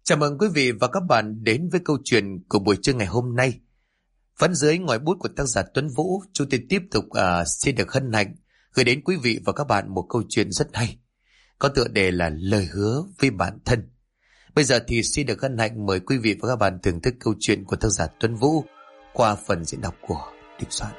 Chào mừng quý vị và các bạn đến với câu chuyện của buổi trưa ngày hôm nay. Vẫn dưới ngòi bút của tác giả Tuấn Vũ, chúng tôi tiếp tục xin được hân hạnh gửi đến quý vị và các bạn một câu chuyện rất hay, có tựa đề là Lời Hứa với Bản Thân. Bây giờ thì xin được hân hạnh mời quý vị và các bạn thưởng thức câu chuyện của tác giả Tuấn Vũ qua phần diễn đọc của Đình Soạn.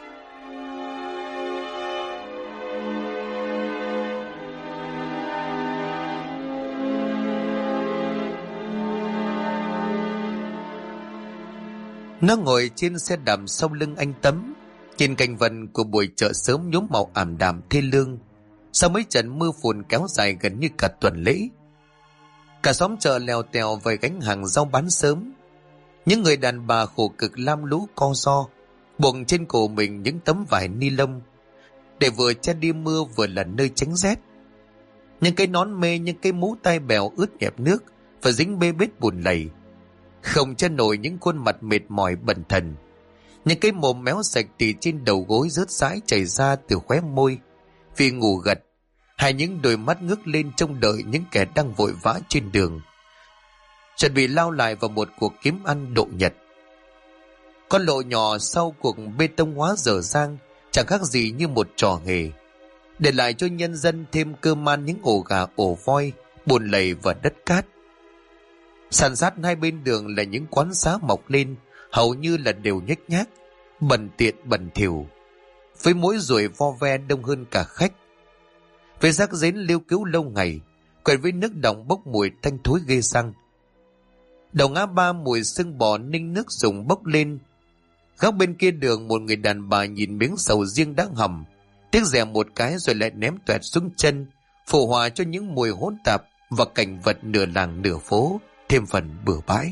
Nó ngồi trên xe đạp sau lưng anh Tấm, nhìn cảnh vật của buổi chợ sớm nhuốm màu ảm đạm thê lương sau mấy trận mưa phùn kéo dài gần như cả tuần lễ. Cả xóm chợ lèo tèo về gánh hàng rau bán sớm. Những người đàn bà khổ cực lam lũ co ro, buộc trên cổ mình những tấm vải ni lông để vừa che đi mưa vừa là nơi tránh rét. Những cái nón mê, những cái mũ tai bèo ướt nhẹp nước và dính bê bết bùn lầy, không che nổi những khuôn mặt mệt mỏi bần thần. Những cái mồm méo sạch từ trên đầu gối rớt rãi chảy ra từ khóe môi vì ngủ gật, hay những đôi mắt ngước lên trông đợi những kẻ đang vội vã trên đường, chuẩn bị lao lại vào một cuộc kiếm ăn độ nhật. Con lộ nhỏ sau cuộc bê tông hóa dở dang chẳng khác gì như một trò hề, để lại cho nhân dân thêm cơm ăn những ổ gà ổ voi, bùn lầy và đất cát. Sàn sát hai bên đường là những quán xá mọc lên, hầu như là đều nhếch nhác, bẩn tiện bẩn thỉu, với mỗi ruồi vo ve đông hơn cả khách. Với rác rến lưu cữu lâu ngày, quẹt với nước đọng bốc mùi tanh thối ghê răng. Đầu ngã ba mùi sưng bò ninh nước dùng bốc lên. Góc bên kia đường một người đàn bà nhìn miếng sầu riêng đã hầm, tiếc rẻ một cái rồi lại ném toẹt xuống chân, phổ hòa cho những mùi hỗn tạp và cảnh vật nửa làng nửa phố thêm phần bừa bãi.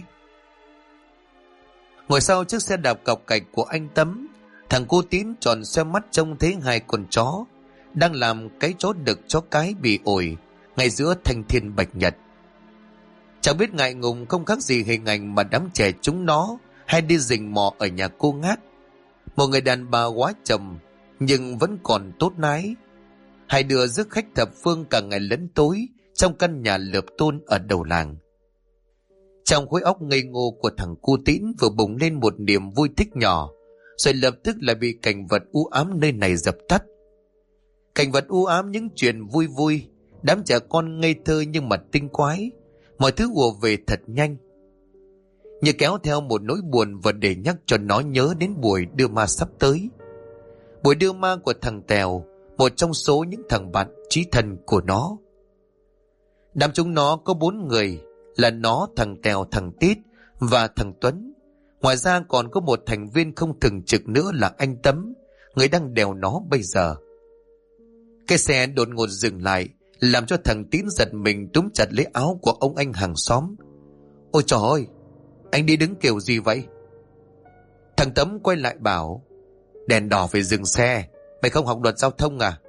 Ngồi sau chiếc xe đạp cọc cạch của anh Tấm, thằng cô Tín tròn xoe mắt trông thấy hai con chó đang làm cái chó đực chó cái bị ổi ngay giữa thanh thiên bạch nhật. Chẳng biết ngại ngùng không khác gì hình ảnh mà đám trẻ chúng nó hay đi rình mò ở nhà cô Ngát, một người đàn bà quá trầm nhưng vẫn còn tốt nái, hay đưa rước khách thập phương cả ngày lẫn tối trong căn nhà lợp tôn ở đầu làng. Trong khối óc ngây ngô của thằng cu Tín vừa bùng lên một niềm vui thích nhỏ, rồi lập tức lại bị cảnh vật u ám nơi này dập tắt. Cảnh vật u ám, những chuyện vui vui, đám trẻ con ngây thơ nhưng mà tinh quái, mọi thứ ùa về thật nhanh, như kéo theo một nỗi buồn và để nhắc cho nó nhớ đến buổi đưa ma sắp tới. Buổi đưa ma của thằng Tèo, một trong số những thằng bạn chí thân của nó. Đám chúng nó có 4 người, là nó, thằng Tèo, thằng Tít và thằng Tuấn. Ngoài ra còn có một thành viên không thường trực nữa là anh Tấm, người đang đèo nó bây giờ. Cái xe đột ngột dừng lại, làm cho thằng Tín giật mình túm chặt lấy áo của ông anh hàng xóm. Ôi trời ơi, anh đi đứng kiểu gì vậy? Thằng Tấm quay lại bảo, đèn đỏ phải dừng xe, mày không học luật giao thông à?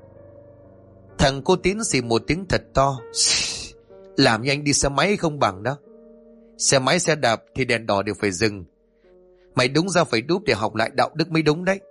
Thằng cô Tín xì một tiếng thật to, làm như anh đi xe máy không bằng đó. Xe máy xe đạp thì đèn đỏ đều phải dừng. Mày đúng ra phải đúp để học lại đạo đức mới đúng đấy.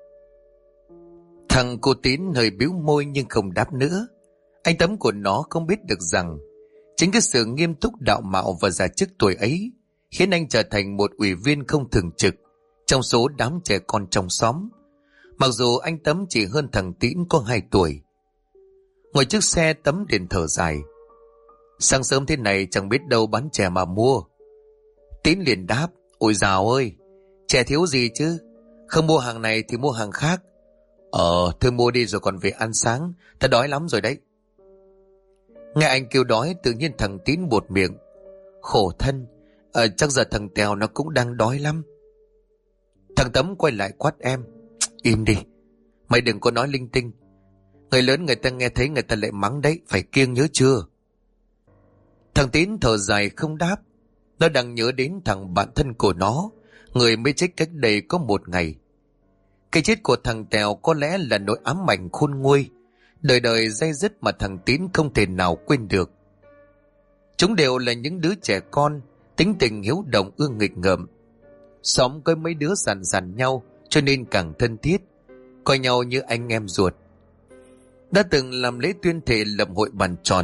Thằng cô Tín hơi bĩu môi nhưng không đáp nữa. Anh Tấm của nó không biết được rằng chính cái sự nghiêm túc đạo mạo và già chức tuổi ấy khiến anh trở thành một ủy viên không thường trực trong số đám trẻ con trong xóm, mặc dù anh Tấm chỉ hơn thằng Tín có 2 tuổi. Ngồi trước xe, Tấm liền thở dài. Sáng sớm thế này chẳng biết đâu bán chè mà mua. Tín liền đáp, ôi dào ơi, chè thiếu gì chứ, không mua hàng này thì mua hàng khác. Thôi mua đi rồi còn về ăn sáng, ta đói lắm rồi đấy. Nghe anh kêu đói, tự nhiên thằng Tín buột miệng, khổ thân, chắc giờ thằng Tèo nó cũng đang đói lắm. Thằng Tấm quay lại quát em, im đi, mày đừng có nói linh tinh. Người lớn người ta nghe thấy người ta lại mắng đấy, phải kiêng nhớ chưa? Thằng Tín thở dài không đáp. Nó đang nhớ đến thằng bạn thân của nó, người mới chết cách đây có 1 ngày. Cái chết của thằng Tèo có lẽ là nỗi ám ảnh khôn nguôi, đời đời day dứt mà thằng Tín không thể nào quên được. Chúng đều là những đứa trẻ con, tính tình hiếu động ương nghịch ngợm. Xóm có mấy đứa sàn sàn nhau cho nên càng thân thiết, coi nhau như anh em ruột. Đã từng làm lễ tuyên thệ lập hội bàn tròn,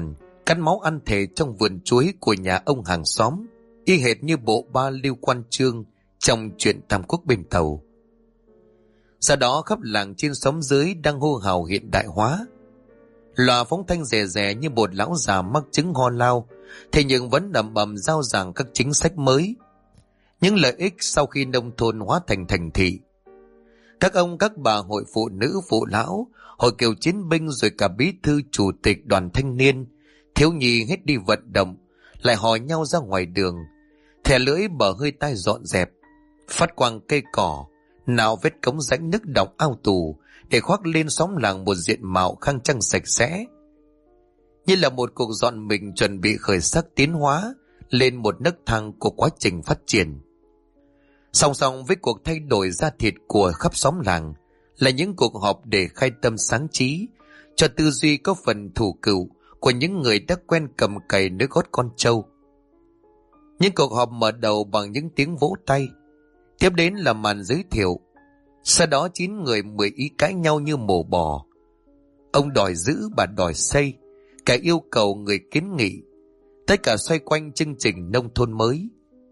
cắn máu ăn thể trong vườn chuối của nhà ông hàng xóm, y hệt như bộ ba Lưu Quan Chương trong chuyện Tam Quốc bên Tàu. Sau đó khắp làng trên xóm dưới đang hô hào hiện đại hóa. Loa phóng thanh rè rè như một lão già mắc chứng ho lao, thế nhưng vẫn đầm bầm rao giảng các chính sách mới, những lợi ích sau khi nông thôn hóa thành thành thị. Các ông các bà hội phụ nữ phụ lão, hội cựu chiến binh, rồi cả bí thư chủ tịch đoàn thanh niên, thiếu nhi hết đi vận động, lại hò nhau ra ngoài đường, thè lưỡi bờ hơi tai dọn dẹp, phát quang cây cỏ, nào vết cống rãnh nước đọng ao tù, để khoác lên xóm làng một diện mạo khang trang sạch sẽ, như là một cuộc dọn mình chuẩn bị khởi sắc tiến hóa lên một nấc thang của quá trình phát triển. Song song với cuộc thay đổi da thịt của khắp xóm làng là những cuộc họp để khai tâm sáng trí, cho tư duy có phần thủ cựu của những người đã quen cầm cày nối gót con trâu. Những cuộc họp mở đầu bằng những tiếng vỗ tay, tiếp đến là màn giới thiệu, sau đó 9 người 10 ý cãi nhau như mổ bò. Ông đòi giữ, bà đòi xây, cả yêu cầu người kiến nghị, tất cả xoay quanh chương trình nông thôn mới.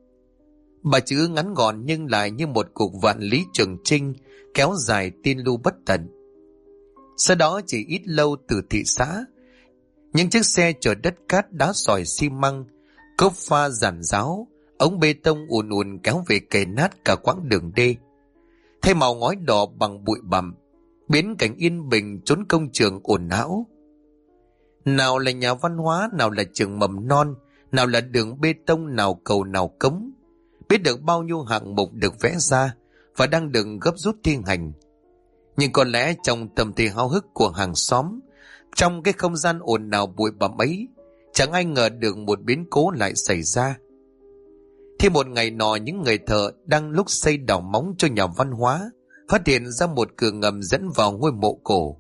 Bà chữ ngắn gọn nhưng lại như một cuộc vạn lý trường chinh kéo dài tin lưu bất tận. Sau đó chỉ ít lâu từ thị xã, những chiếc xe chở đất cát đá sỏi xi măng, cốp pha giản giáo, ống bê tông ùn ùn kéo về cày nát cả quãng đường đê, thay màu ngói đỏ bằng bụi bặm, biến cảnh yên bình trốn công trường ồn ào. Nào là nhà văn hóa, nào là trường mầm non, nào là đường bê tông, nào cầu nào cống, biết được bao nhiêu hạng mục được vẽ ra và đang được gấp rút thi hành. Nhưng có lẽ trong tâm thế háo hức của hàng xóm, trong cái không gian ồn ào bụi bặm ấy, chẳng ai ngờ được một biến cố lại xảy ra. Thì một ngày nọ, những người thợ đang lúc xây đào móng cho nhà văn hóa phát hiện ra một cửa ngầm dẫn vào ngôi mộ cổ.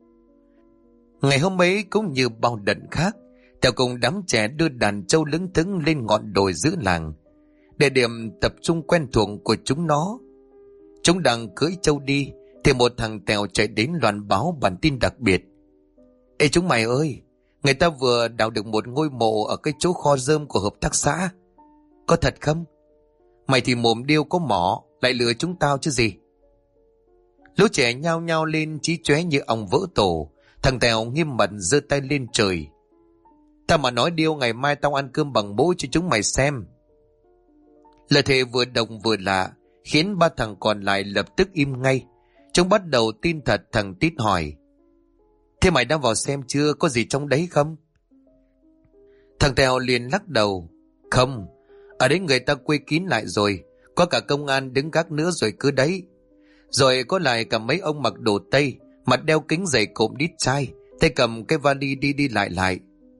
Ngày hôm ấy cũng như bao đợt khác, theo cùng đám trẻ đưa đàn trâu lững thững lên ngọn đồi giữa làng, địa điểm tập trung quen thuộc của chúng nó. Chúng đang cưỡi trâu đi thì một thằng Tèo chạy đến loan báo bản tin đặc biệt. Ê chúng mày ơi, người ta vừa đào được một ngôi mộ ở cái chỗ kho rơm của hợp tác xã. Có thật không? Mày thì mồm điêu có mỏ, lại lừa chúng tao chứ gì. Lũ trẻ nhao nhao lên chí chóe như ong vỡ tổ. Thằng Tèo nghiêm mặt giơ tay lên trời. Tao mà nói điêu, ngày mai tao ăn cơm bằng muỗng cho chúng mày xem. Lời thề vừa đồng vừa lạ khiến ba thằng còn lại lập tức im ngay. Chúng bắt đầu tin thật. Thằng Tít hỏi: Thế mày đã vào xem chưa, có gì trong đấy không? Thằng Tèo liền lắc đầu: Không, ở đấy người ta quây kín lại rồi, có cả công an đứng gác nữa rồi cứ đấy. Rồi có lại cả mấy ông mặc đồ Tây, mặt đeo kính dày cộm đít chai, tay cầm cái vali đi đi lại lại.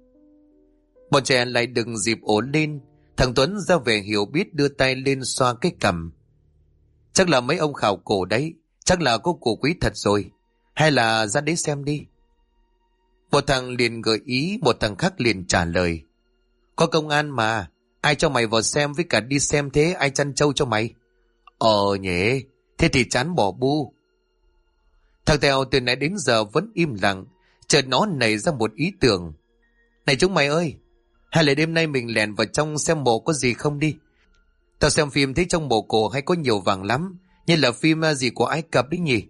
Bọn trẻ lại đừng dịp ổn lên. Thằng Tuấn ra vẻ hiểu biết đưa tay lên xoa cái cằm. Chắc là mấy ông khảo cổ đấy, chắc là có cổ quý thật rồi, hay là ra đấy xem đi. Một thằng liền gợi ý, một thằng khác liền trả lời: Có công an mà, ai cho mày vào xem, với cả đi xem thế ai chăn trâu cho mày? Nhỉ, thế thì chán bỏ bu. Thằng Tèo từ nãy đến giờ vẫn im lặng, chợt nó nảy ra một ý tưởng: Này chúng mày ơi, hay là đêm nay mình lèn vào trong xem mộ có gì không đi. Tao xem phim thấy trong mộ cổ hay có nhiều vàng lắm, như là phim gì của Ai Cập đấy nhỉ.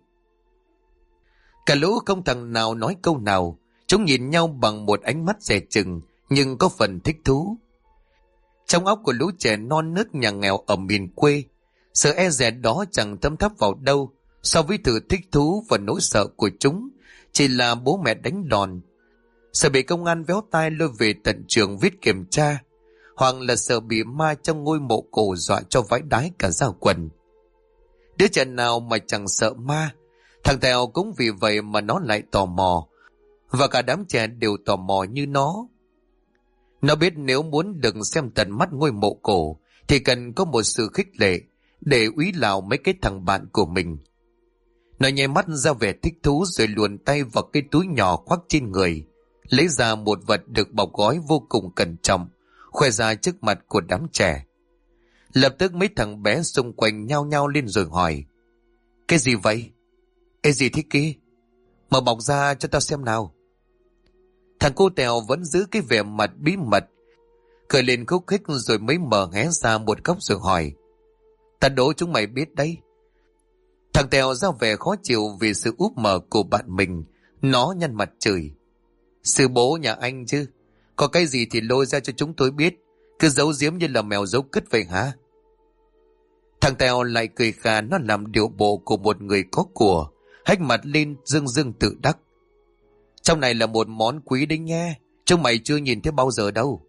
Cả lũ không thằng nào nói câu nào. Chúng nhìn nhau bằng một ánh mắt dè chừng nhưng có phần thích thú. Trong óc của lũ trẻ non nớt nhà nghèo ở miền quê, sự e dè đó chẳng thấm tháp vào đâu so với sự thích thú và nỗi sợ của chúng chỉ là bố mẹ đánh đòn, sợ bị công an véo tai lôi về tận trường viết kiểm tra, hoặc là sợ bị ma trong ngôi mộ cổ dọa cho vãi đái cả da quần. Đứa trẻ nào mà chẳng sợ ma. Thằng Tèo cũng vì vậy mà nó lại tò mò, và cả đám trẻ đều tò mò như nó. Nó biết nếu muốn được xem tận mắt ngôi mộ cổ thì cần có một sự khích lệ để úy lào mấy cái thằng bạn của mình. Nó nháy mắt ra vẻ thích thú rồi luồn tay vào cái túi nhỏ khoác trên người, lấy ra một vật được bọc gói vô cùng cẩn trọng, khoe ra trước mặt của đám trẻ. Lập tức mấy thằng bé xung quanh nhao nhao lên rồi hỏi: Cái gì vậy? Ê gì thế kia? Mở bọc ra cho tao xem nào. Thằng cô Tèo vẫn giữ cái vẻ mặt bí mật, cười lên khúc khích rồi mới mở hé ra một góc rồi hỏi. Ta đố chúng mày biết đấy. Thằng Tèo ra vẻ khó chịu vì sự úp mở của bạn mình. Nó nhăn mặt chửi. Sư bố nhà anh chứ. Có cái gì thì lôi ra cho chúng tôi biết. Cứ giấu giếm như là mèo giấu cứt vậy hả? Thằng Tèo lại cười khà, nó làm điệu bộ của một người có của, hách mặt lên dưng dưng tự đắc. Trong này là một món quý đấy nghe. Chúng mày chưa nhìn thấy bao giờ đâu.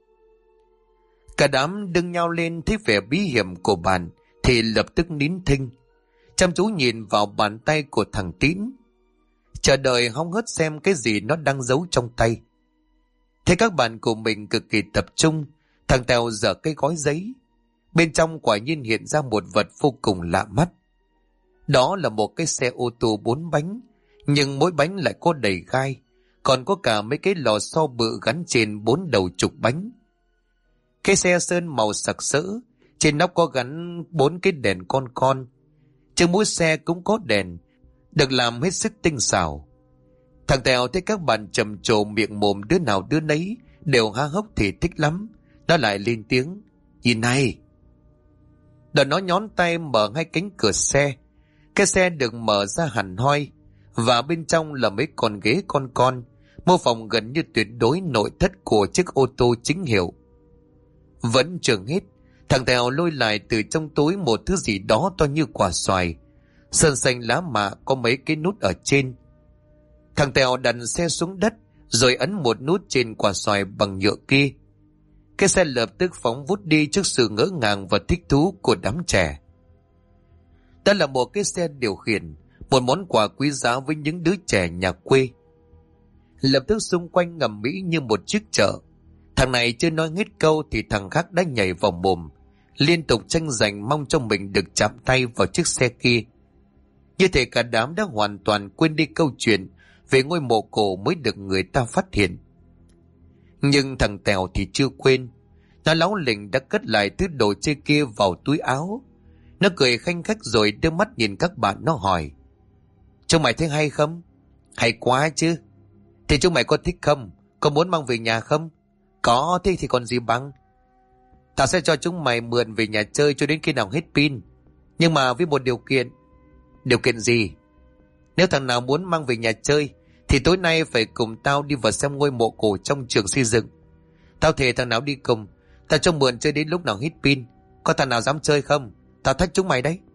Cả đám đưng nhau lên thấy vẻ bí hiểm của bạn thì lập tức nín thinh, chăm chú nhìn vào bàn tay của thằng Tín, chờ đợi hóng hớt xem cái gì nó đang giấu trong tay. Thế các bạn của mình cực kỳ tập trung, thằng Tèo giở cái gói giấy. Bên trong quả nhiên hiện ra một vật vô cùng lạ mắt. Đó là một cái xe ô tô 4 bánh, nhưng mỗi bánh lại có đầy gai, còn có cả mấy cái lò xo bự gắn trên 4 đầu trục bánh. Cái xe sơn màu sặc sỡ, trên nóc có gắn 4 cái đèn con. Trên mỗi xe cũng có đèn, được làm hết sức tinh xảo. Thằng Tèo thấy các bạn trầm trồ miệng mồm đứa nào đứa nấy đều há hốc thì thích lắm. Nó lại lên tiếng. Nhìn này. Đoạn nó nhón tay mở hai cánh cửa xe. Cái xe được mở ra hẳn hoi, và bên trong là mấy con ghế con, mô phỏng gần như tuyệt đối nội thất của chiếc ô tô chính hiệu. Vẫn chưa hết, thằng Tèo lôi lại từ trong túi một thứ gì đó to như quả xoài, sơn xanh lá mạ, có mấy cái nút ở trên. Thằng Tèo đặt xe xuống đất rồi ấn một nút trên quả xoài bằng nhựa kia. Cái xe lập tức phóng vút đi trước sự ngỡ ngàng và thích thú của đám trẻ. Đó là một cái xe điều khiển, một món quà quý giá với những đứa trẻ nhà quê. Lập tức xung quanh ngầm mỹ như một chiếc chợ. Thằng này chưa nói hết câu thì thằng khác đã nhảy vào mồm, liên tục tranh giành mong cho mình được chạm tay vào chiếc xe kia. Như thể cả đám đã hoàn toàn quên đi câu chuyện về ngôi mộ cổ mới được người ta phát hiện. Nhưng thằng Tèo thì chưa quên. Nó láu lỉnh đã cất lại thứ đồ chơi kia vào túi áo. Nó cười khanh khách rồi đưa mắt nhìn các bạn, nó hỏi. Chúng mày thấy hay không? Hay quá chứ. Thì chúng mày có thích không? Có muốn mang về nhà không? Có, thế thì còn gì bằng. Tao sẽ cho chúng mày mượn về nhà chơi cho đến khi nào hết pin. Nhưng mà với một điều kiện. Điều kiện gì? Nếu thằng nào muốn mang về nhà chơi thì tối nay phải cùng tao đi vào xem ngôi mộ cổ trong trường xây dựng. Tao thề thằng nào đi cùng, tao cho mượn chơi đến lúc nào hết pin. Có thằng nào dám chơi không? Tao thách chúng mày đấy.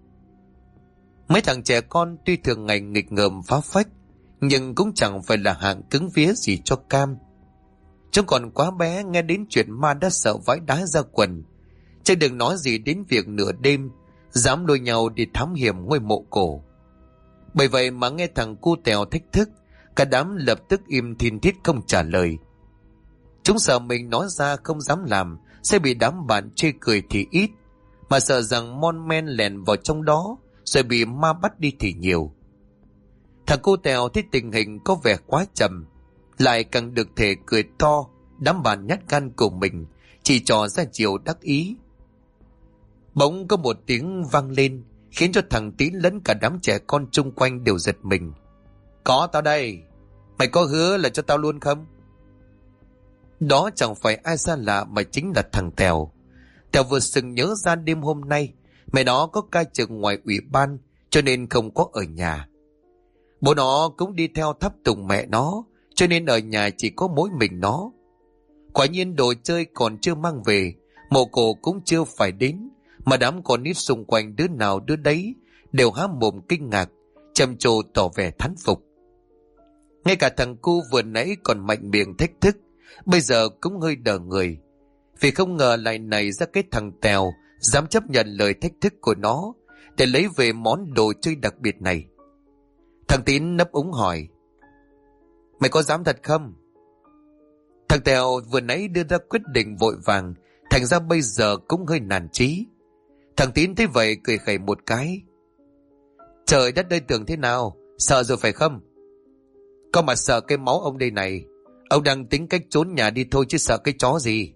Mấy thằng trẻ con tuy thường ngày nghịch ngợm phá phách, nhưng cũng chẳng phải là hạng cứng vía gì cho cam. Chúng còn quá bé nghe đến chuyện ma đã sợ vãi đái ra quần, chứ đừng nói gì đến việc nửa đêm dám lôi nhau đi thám hiểm ngôi mộ cổ. Bởi vậy mà nghe thằng cu Tèo thách thức, cả đám lập tức im thin thít không trả lời. Chúng sợ mình nói ra không dám làm sẽ bị đám bạn chê cười thì ít, mà sợ rằng mon men lèn vào trong đó rồi bị ma bắt đi thì nhiều. Thằng cô Tèo thấy tình hình có vẻ quá trầm, lại càng được thể cười to. Đám bạn nhát gan của mình chỉ trò ra chiều đắc ý. Bỗng có một tiếng vang lên khiến cho thằng Tín lẫn cả đám trẻ con chung quanh đều giật mình. Có tao đây. Mày có hứa là cho tao luôn không? Đó chẳng phải ai xa lạ mà chính là thằng Tèo. Tèo vừa sừng nhớ ra đêm hôm nay mẹ nó có ca trực ngoài ủy ban, cho nên không có ở nhà. Bố nó cũng đi theo thắp tùng mẹ nó, cho nên ở nhà chỉ có mỗi mình nó. Quả nhiên đồ chơi còn chưa mang về, mộ cổ cũng chưa phải đến, mà đám con nít xung quanh đứa nào đứa đấy đều há mồm kinh ngạc, trầm trồ tỏ vẻ thán phục. Ngay cả thằng cu vừa nãy còn mạnh miệng thách thức, bây giờ cũng hơi đờ người, vì không ngờ lại nảy ra cái thằng Tèo dám chấp nhận lời thách thức của nó để lấy về món đồ chơi đặc biệt này. Thằng Tín nấp úng hỏi. Mày có dám thật không? Thằng Tèo vừa nãy đưa ra quyết định vội vàng, thành ra bây giờ cũng hơi nản chí. Thằng Tín thấy vậy cười khẩy một cái. Trời đất ơi, tưởng thế nào? Sợ rồi phải không? Có mà sợ cái máu ông đây này. Ông đang tính cách trốn nhà đi thôi chứ sợ cái chó gì.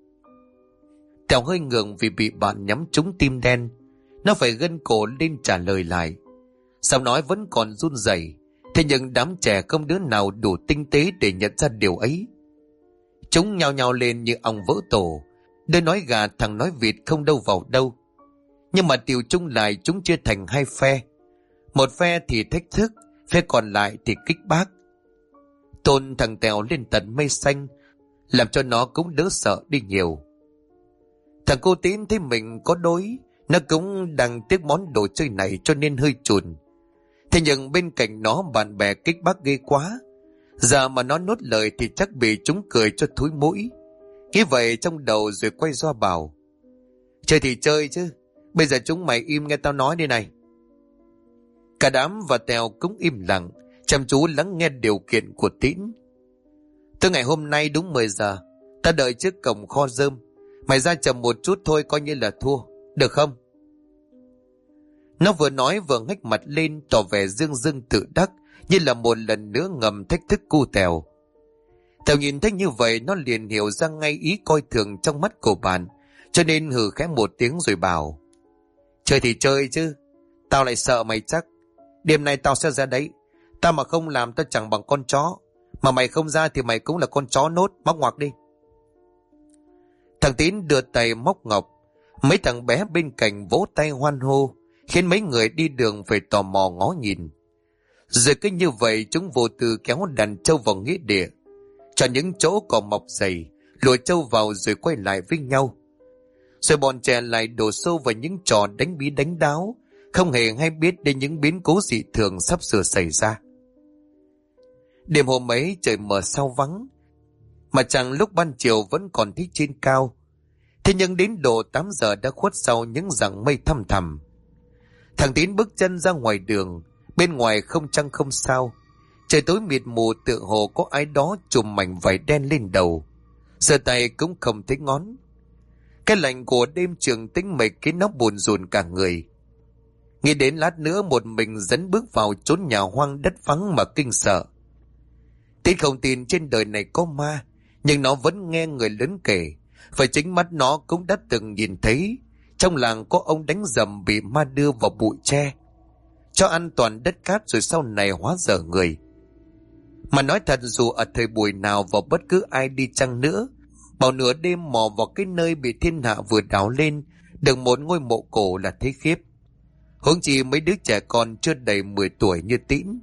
Tèo hơi ngượng vì bị bạn nhắm trúng tim đen. Nó phải gân cổ lên trả lời lại. Sao nói vẫn còn run rẩy. Thế nhưng đám trẻ không đứa nào đủ tinh tế để nhận ra điều ấy. Chúng nhao nhao lên như ong vỡ tổ, đứa nói gà thằng nói vịt không đâu vào đâu. Nhưng mà điều chung lại chúng chia thành hai phe. Một phe thì thách thức, phe còn lại thì kích bác. Tôn thằng Tèo lên tận mây xanh, làm cho nó cũng đỡ sợ đi nhiều. Thằng cô Tín thấy mình có đối, nó cũng đang tiếc món đồ chơi này cho nên hơi chùn. Thế nhưng bên cạnh nó bạn bè kích bác ghê quá, giờ mà nó nốt lời thì chắc bị chúng cười cho thúi mũi. Nghĩ vậy trong đầu rồi quay ra bảo: chơi thì chơi chứ, bây giờ chúng mày im nghe tao nói đi này. Cả đám và Tèo cũng im lặng, chăm chú lắng nghe điều kiện của Tín. Từ ngày hôm nay đúng 10 giờ, ta đợi trước cổng kho rơm. Mày ra chậm một chút thôi coi như là thua, được không? Nó vừa nói vừa ngách mặt lên tỏ vẻ dương dương tự đắc, như là một lần nữa ngầm thách thức cu Tèo. Tèo nhìn thấy như vậy nó liền hiểu ra ngay ý coi thường trong mắt của bạn, cho nên hừ khẽ một tiếng rồi bảo: chơi thì chơi chứ, tao lại sợ mày chắc. Đêm nay tao sẽ ra đấy, tao mà không làm tao chẳng bằng con chó, mà mày không ra thì mày cũng là con chó nốt, móc ngoặc đi. Thằng Tín đưa tay móc ngọc, mấy thằng bé bên cạnh vỗ tay hoan hô, khiến mấy người đi đường phải tò mò ngó nhìn. Rồi cứ như vậy chúng vô tư kéo đàn trâu vào nghĩa địa, chọn những chỗ cỏ mọc dày, lùa trâu vào rồi quay lại với nhau. Rồi bọn trẻ lại đổ xô vào những trò đánh bí đánh đáo, không hề hay biết đến những biến cố dị thường sắp sửa xảy ra. Đêm hôm ấy trời mờ sao vắng, mà chẳng lúc ban chiều vẫn còn thấy trên cao. Thế nhưng đến độ 8 giờ đã khuất sau những dặng mây thăm thẳm. Thằng Tín bước chân ra ngoài đường, bên ngoài không trăng không sao, trời tối mịt mù tựa hồ có ai đó trùm mảnh vải đen lên đầu, giơ tay cũng không thấy ngón. Cái lạnh của đêm trường tĩnh mịch khiến nó buồn rùn cả người. Nghĩ đến lát nữa một mình dẫn bước vào chốn nhà hoang đất vắng mà kinh sợ. Tín không tin trên đời này có ma, nhưng nó vẫn nghe người lớn kể, và chính mắt nó cũng đã từng nhìn thấy trong làng có ông đánh rầm bị ma đưa vào bụi tre, cho ăn toàn đất cát rồi sau này hóa dở người. Mà nói thật, dù ở thời buổi nào và bất cứ ai đi chăng nữa, bảo nửa đêm mò vào cái nơi bị thiên hạ vừa đào lên được một ngôi mộ cổ là thấy khiếp, huống chi mấy đứa trẻ con chưa đầy 10 tuổi như Tín.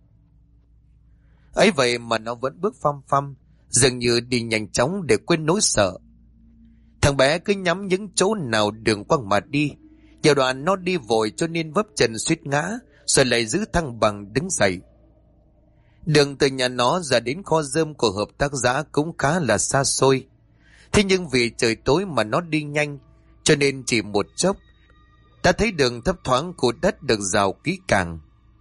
Ấy vậy mà nó vẫn bước phăm phăm, dường như đi nhanh chóng để quên nỗi sợ. Thằng bé cứ nhắm những chỗ nào đường quăng mà đi, nhiều đoạn nó đi vội cho nên vấp chân suýt ngã, rồi lại giữ thăng bằng đứng dậy. Đường từ nhà nó ra đến kho rơm của hợp tác xã cũng khá là xa xôi. Thế nhưng vì trời tối mà nó đi nhanh, cho nên chỉ một chốc ta thấy đường thấp thoáng của đất được rào kỹ càng.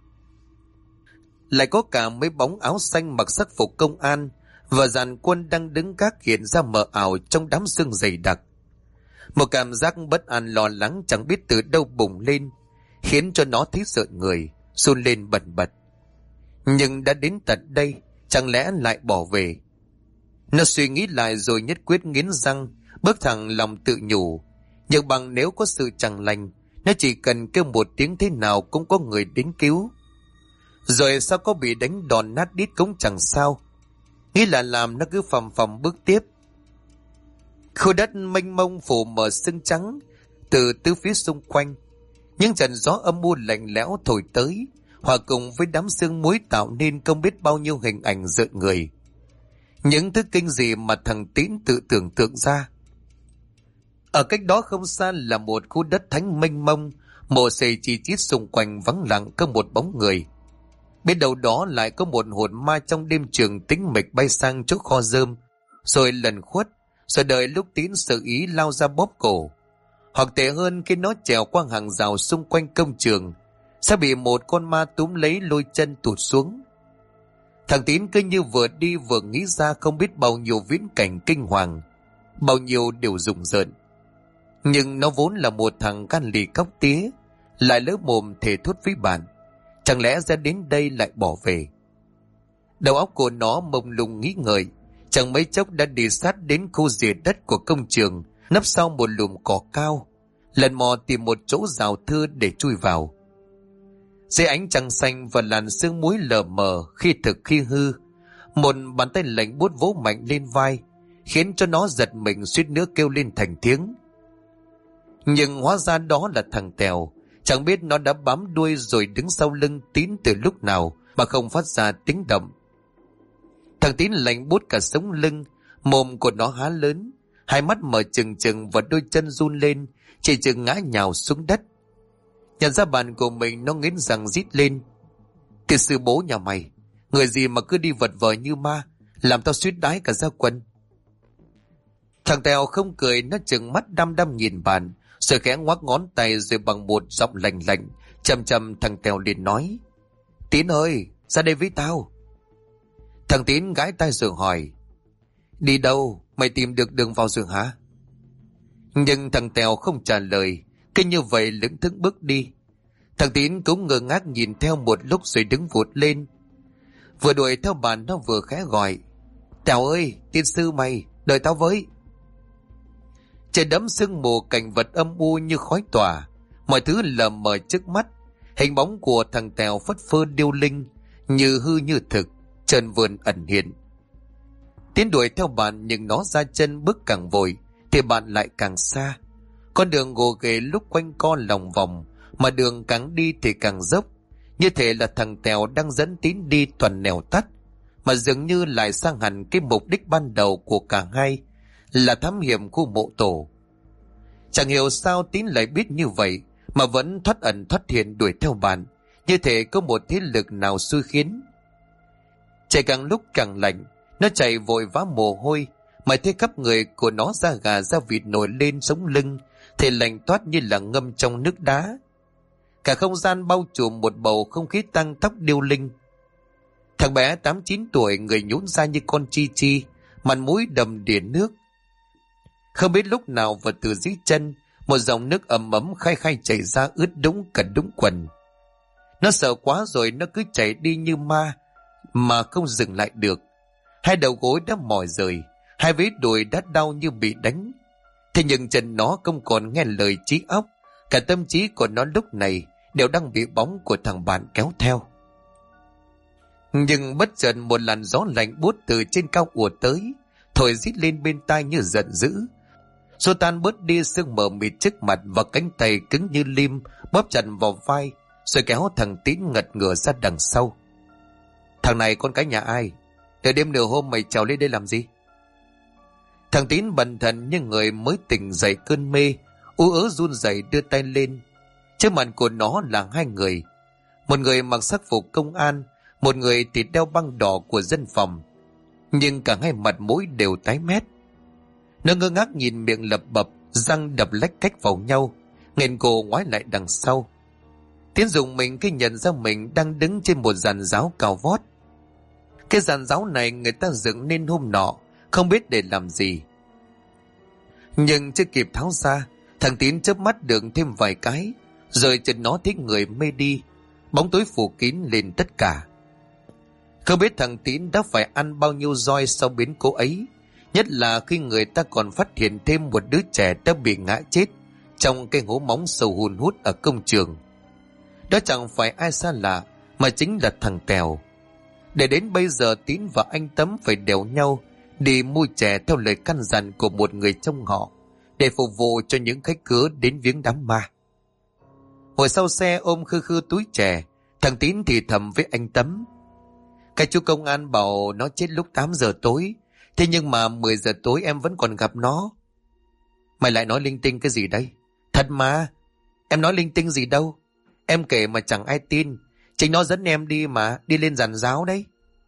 Lại có cả mấy bóng áo xanh mặc sắc phục công an và dàn quân đang đứng gác hiện ra mờ ảo trong đám sương dày đặc. Một cảm giác bất an lo lắng chẳng biết từ đâu bùng lên, khiến cho nó thấy rợn người, run lên bần bật. Nhưng đã đến tận đây, chẳng lẽ lại bỏ về? Nó suy nghĩ lại rồi nhất quyết nghiến răng, bước thẳng lòng tự nhủ. Nhưng bằng nếu có sự chẳng lành, nó chỉ cần kêu một tiếng thế nào cũng có người đến cứu. Rồi sao có bị đánh đòn nát đít cũng chẳng sao. Nghĩ là làm, nó cứ phầm phầm bước tiếp. Khu đất mênh mông phủ mờ sương trắng từ tứ phía xung quanh. Những trận gió âm u lạnh lẽo thổi tới, hòa cùng với đám sương muối tạo nên không biết bao nhiêu hình ảnh rợn người. Những thứ kinh dị mà thằng Tín tự tưởng tượng ra. Ở cách đó không xa là một khu đất thánh mênh mông, mồ xề chi chít xung quanh vắng lặng không một bóng người. Bên đầu đó lại có một hồn ma trong đêm trường tĩnh mịch bay sang chỗ kho rơm, rồi lần khuất, rồi đợi lúc Tín sự ý lao ra bóp cổ. Hoặc tệ hơn, khi nó trèo qua hàng rào xung quanh công trường, sẽ bị một con ma túm lấy lôi chân tụt xuống. Thằng Tín cứ như vừa đi vừa nghĩ ra không biết bao nhiêu viễn cảnh kinh hoàng, bao nhiêu điều rùng rợn. Nhưng nó vốn là một thằng gan lì cóc tía, lại lỡ mồm thề thốt với bạn, chẳng lẽ ra đến đây lại bỏ về. Đầu óc của nó mông lung nghĩ ngợi, chẳng mấy chốc đã đi sát đến khu rìa đất của công trường, nấp sau một lùm cỏ cao, lần mò tìm một chỗ rào thưa để chui vào. Dưới ánh trăng xanh và làn sương muối lờ mờ, khi thực khi hư, một bàn tay lạnh buốt vỗ mạnh lên vai, khiến cho nó giật mình suýt nữa kêu lên thành tiếng. Nhưng hóa ra đó là thằng Tèo. Chẳng biết nó đã bám đuôi rồi đứng sau lưng Tín từ lúc nào mà không phát ra tiếng động. Thằng Tín lạnh buốt cả sống lưng, mồm của nó há lớn, hai mắt mở trừng trừng và đôi chân run lên, chỉ chừng ngã nhào xuống đất. Nhận ra bạn của mình, nó nghiến răng rít lên: "Tiệt sư bố nhà mày, người gì mà cứ đi vật vờ như ma, làm tao suýt đái cả ra quần." Thằng Tèo không cười, nó trừng mắt đăm đăm nhìn bạn, rồi khẽ ngoắc ngón tay, rồi bằng một giọng lạnh lạnh chầm chầm thằng Tèo liền nói: "Tín ơi, ra đây với tao." Thằng Tín gãi tai rồi hỏi: "Đi đâu? Mày tìm được đường vào rồi hả?" Nhưng thằng Tèo không trả lời, cứ như vậy lững thững bước đi. Thằng Tín cũng ngơ ngác nhìn theo một lúc rồi đứng vụt lên. Vừa đuổi theo bạn, nó vừa khẽ gọi: "Tèo ơi, tiên sư mày, đợi tao với." Trời đẫm sương mù, cảnh vật âm u như khói tỏa, mọi thứ lờ mờ trước mắt. Hình bóng của thằng Tèo phất phơ điêu linh, như hư như thực, trần vườn ẩn hiện. Tiến đuổi theo bạn, nhưng nó ra chân bước càng vội thì bạn lại càng xa. Con đường gồ ghề lúc quanh co lòng vòng, mà đường càng đi thì càng dốc, như thể là thằng Tèo đang dẫn Tín đi toàn nẻo tắt, mà dường như lại sang hẳn cái mục đích ban đầu của cả hai, là thám hiểm khu mộ tổ. Chẳng hiểu sao Tín lại biết như vậy mà vẫn thoát ẩn thoát hiện đuổi theo bạn, như thể có một thế lực nào xui khiến. Trời càng lúc càng lạnh, nó chạy vội vã mồ hôi, mà thấy khắp người của nó da gà da vịt nổi lên sống lưng, thì lạnh toát như là ngâm trong nước đá. Cả không gian bao trùm một bầu không khí tăng tóc điêu linh. Thằng bé 8-9 tuổi, người nhũn ra như con chi chi, mặt mũi đầm đìa nước. Không biết lúc nào và từ dưới chân, một dòng nước ấm ấm khai khai chảy ra ướt đũng cả đũng quần. Nó sợ quá rồi, nó cứ chạy đi như ma mà không dừng lại được. Hai đầu gối đã mỏi rời, hai vết đùi đã đau như bị đánh. Thế nhưng chân nó không còn nghe lời trí óc, cả tâm trí của nó lúc này đều đang bị bóng của thằng bạn kéo theo. Nhưng bất chợt một làn gió lạnh buốt từ trên cao ùa tới, thổi rít lên bên tai như giận dữ, xua tan bớt đi sương mờ mịt trước mặt, và cánh tay cứng như lim bóp chặt vào vai, rồi kéo thằng Tín ngật ngửa ra đằng sau. "Thằng này con cái nhà ai? Nửa đêm nửa hôm mày trèo lên đây làm gì?" Thằng Tín bần thần như người mới tỉnh dậy cơn mê, ú ớ run rẩy đưa tay lên. Trước mặt của nó là hai người, một người mặc sắc phục công an, một người thì đeo băng đỏ của dân phòng, nhưng cả hai mặt mũi đều tái mét. Nó ngơ ngác nhìn, miệng lập bập, răng đập lách cách vào nhau, nghẹn cổ ngoái lại đằng sau. Tiến dùng mình khi nhận ra mình đang đứng trên một giàn giáo cao vót. Cái giàn giáo này người ta dựng nên hôm nọ, không biết để làm gì. Nhưng chưa kịp tháo ra, thằng Tín chớp mắt được thêm vài cái, rồi chợt nó thấy người mê đi, bóng tối phủ kín lên tất cả. Không biết thằng Tín đã phải ăn bao nhiêu roi sau biến cố ấy, nhất là khi người ta còn phát hiện thêm một đứa trẻ đã bị ngã chết trong cái hố móng sâu hun hút ở công trường. Đó chẳng phải ai xa lạ mà chính là thằng Tèo. Để đến bây giờ Tín và anh Tấm phải đèo nhau đi mua chè theo lời căn dặn của một người trong họ, để phục vụ cho những khách khứa đến viếng đám ma. Ngồi sau xe ôm khư khư túi chè, thằng Tín thì thầm với anh Tấm: "Cái chú công an bảo nó chết lúc 8 giờ tối, thế nhưng mà 10 giờ tối em vẫn còn gặp nó." "Mày lại nói linh tinh cái gì đây?" "Thật mà, em nói linh tinh gì đâu. Em kể mà chẳng ai tin. Chính nó dẫn em đi mà, đi lên giàn giáo đấy."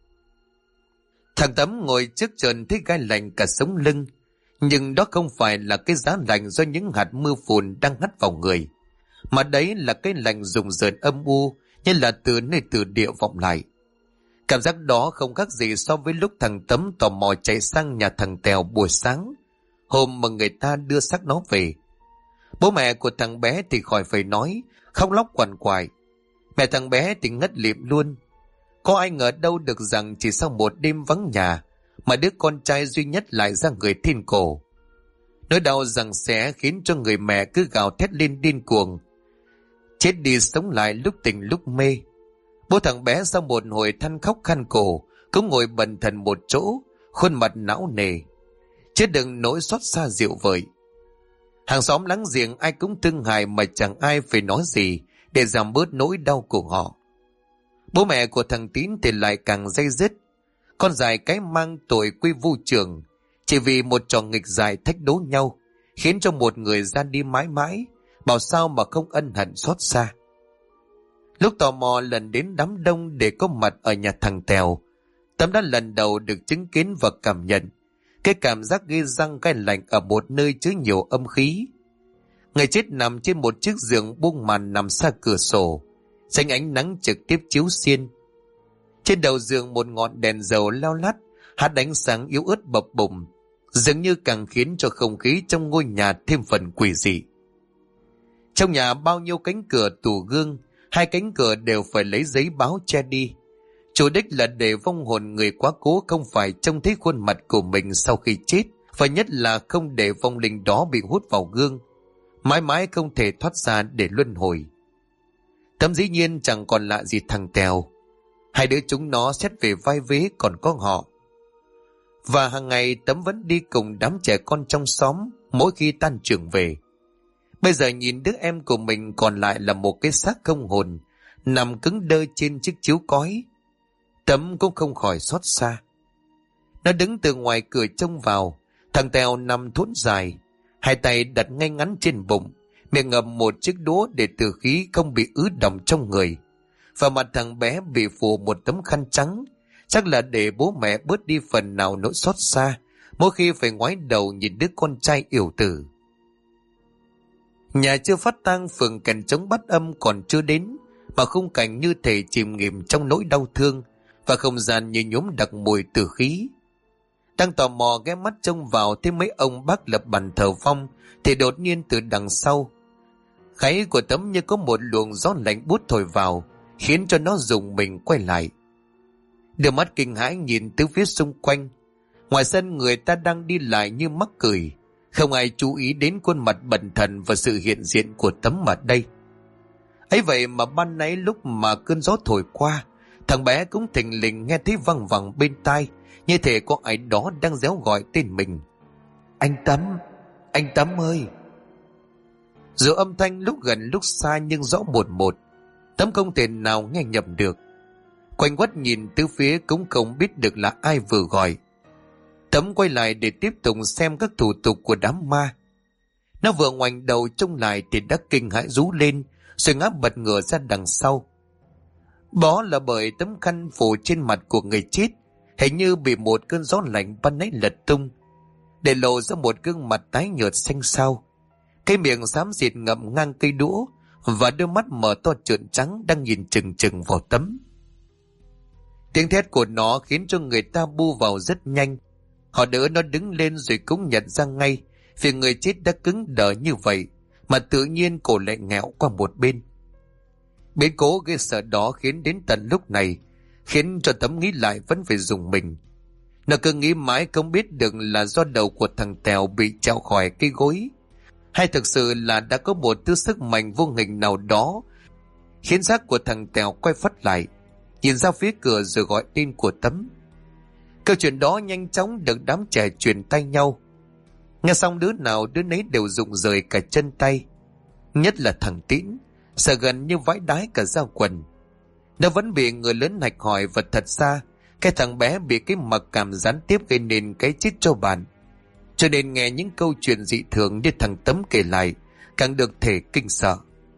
Thằng Tấm ngồi trước trần thấy gai lạnh cả sống lưng, nhưng đó không phải là cái giá lạnh do những hạt mưa phùn đang hắt vào người, mà đấy là cái lạnh rùng rợn âm u, như là từ nơi từ địa vọng lại. Cảm giác đó không khác gì so với lúc thằng Tấm tò mò chạy sang nhà thằng Tèo buổi sáng, hôm mà người ta đưa xác nó về. Bố mẹ của thằng bé thì khỏi phải nói, khóc lóc quằn quại. Mẹ thằng bé thì ngất lịm luôn. Có ai ngờ đâu được rằng chỉ sau một đêm vắng nhà mà đứa con trai duy nhất lại ra người thiên cổ. Nỗi đau giằng xé khiến cho người mẹ cứ gào thét lên điên cuồng. chết đi sống lại lúc tỉnh lúc mê. Bố thằng bé sau một hồi than khóc khăn cổ cũng ngồi bần thần một chỗ, khuôn mặt não nề, chứ đừng nỗi xót xa dịu vợi. Hàng xóm láng giềng ai cũng thương hại mà chẳng ai phải nói gì để giảm bớt nỗi đau của họ. Bố mẹ của thằng Tín thì lại càng day dứt. Con dài cái mang tuổi quy vu trường, chỉ vì một trò nghịch dài thách đố nhau, khiến cho một người ra đi mãi mãi, bảo sao mà không ân hận xót xa. Lúc tò mò lần đến đám đông để có mặt ở nhà thằng Tèo, Tấm đã lần đầu được chứng kiến và cảm nhận cái cảm giác ghê răng gai lạnh ở một nơi chứa nhiều âm khí. Người chết nằm trên một chiếc giường buông màn nằm xa cửa sổ, tránh ánh nắng trực tiếp chiếu xiên. Trên đầu giường một ngọn đèn dầu leo lắt, hắt ánh sáng yếu ớt bập bùng, dường như càng khiến cho không khí trong ngôi nhà thêm phần quỷ dị. Trong nhà bao nhiêu cánh cửa tủ gương, hai cánh cửa đều phải lấy giấy báo che đi. Chủ đích là để vong hồn người quá cố không phải trông thấy khuôn mặt của mình sau khi chết, và nhất là không để vong linh đó bị hút vào gương, mãi mãi không thể thoát ra để luân hồi. Tấm dĩ nhiên chẳng còn lạ gì thằng Tèo. Hai đứa chúng nó xét về vai vế còn có họ. Và hàng ngày Tấm vẫn đi cùng đám trẻ con trong xóm mỗi khi tan trường về. Bây giờ nhìn đứa em của mình còn lại là một cái xác không hồn, nằm cứng đơ trên chiếc chiếu cói. Tấm cũng không khỏi xót xa. Nó đứng từ ngoài cửa trông vào. Thằng Tèo nằm thốn dài, hai tay đặt ngay ngắn trên bụng, miệng ngậm một chiếc đũa để tử khí không bị ứ đọng trong người. Và mặt thằng bé bị phủ một tấm khăn trắng, chắc là để bố mẹ bớt đi phần nào nỗi xót xa mỗi khi phải ngoái đầu nhìn đứa con trai yểu tử. Nhà chưa phát tang, phường kèn trống bắt âm còn chưa đến, mà khung cảnh như thể chìm nghỉm trong nỗi đau thương, và không gian như nhuốm đặc mùi tử khí. Đang tò mò ghé mắt trông vào thấy mấy ông bác lập bàn thờ vong, thì đột nhiên từ đằng sau, gáy của Tấm như có một luồng gió lạnh buốt thổi vào, khiến cho nó rùng mình quay lại. Đưa mắt kinh hãi nhìn từ phía xung quanh. Ngoài sân người ta đang đi lại như mắc cười, không ai chú ý đến khuôn mặt bần thần và sự hiện diện của Tấm ở đây. Ấy vậy mà ban nãy lúc mà cơn gió thổi qua, thằng bé cũng thình lình nghe thấy văng vẳng bên tai, như thể có ai đó đang réo gọi tên mình. Anh Tấm ơi! Dù âm thanh lúc gần lúc xa nhưng rõ một một, Tấm không thể nào nghe nhầm được. Quanh quất nhìn tứ phía cũng không biết được là ai vừa gọi. Tấm quay lại để tiếp tục xem các thủ tục của đám ma. Nó vừa ngoảnh đầu trông lại thì đã kinh hãi rú lên, rồi ngã bật ngửa ra đằng sau. Đó là bởi tấm khăn phủ trên mặt của người chết hình như bị một cơn gió lạnh ban nãy lật tung, để lộ ra một gương mặt tái nhợt xanh xao, cái miệng xám xịt ngậm ngang cây đũa, và đôi mắt mở to trợn trắng đang nhìn chừng chừng vào Tấm. Tiếng thét của nó khiến cho người ta bu vào rất nhanh. Họ đỡ nó đứng lên rồi cũng nhận ra ngay, vì người chết đã cứng đờ như vậy mà tự nhiên cổ lại nghẹo qua một bên. Biến cố ghê sợ đó khiến đến tận lúc này khiến cho Tấm nghĩ lại vẫn phải dùng mình. Nó cứ nghĩ mãi không biết được là do đầu của thằng Tèo bị treo khỏi cái gối, hay thực sự là đã có một thứ sức mạnh vô hình nào đó khiến xác của thằng Tèo quay phắt lại, nhìn ra phía cửa rồi gọi tên của Tấm. Câu chuyện đó nhanh chóng được đám trẻ truyền tay nhau. Nghe xong đứa nào đứa nấy đều rụng rời cả chân tay, nhất là thằng Tín, sợ gần như vãi đái cả da quần. Nó vẫn bị người lớn hạch hỏi, và thật ra cái thằng bé bị cái mặc cảm gián tiếp gây nên cái chết cho bạn. Cho nên nghe những câu chuyện dị thường như thằng Tấm kể lại càng được thể kinh sợ.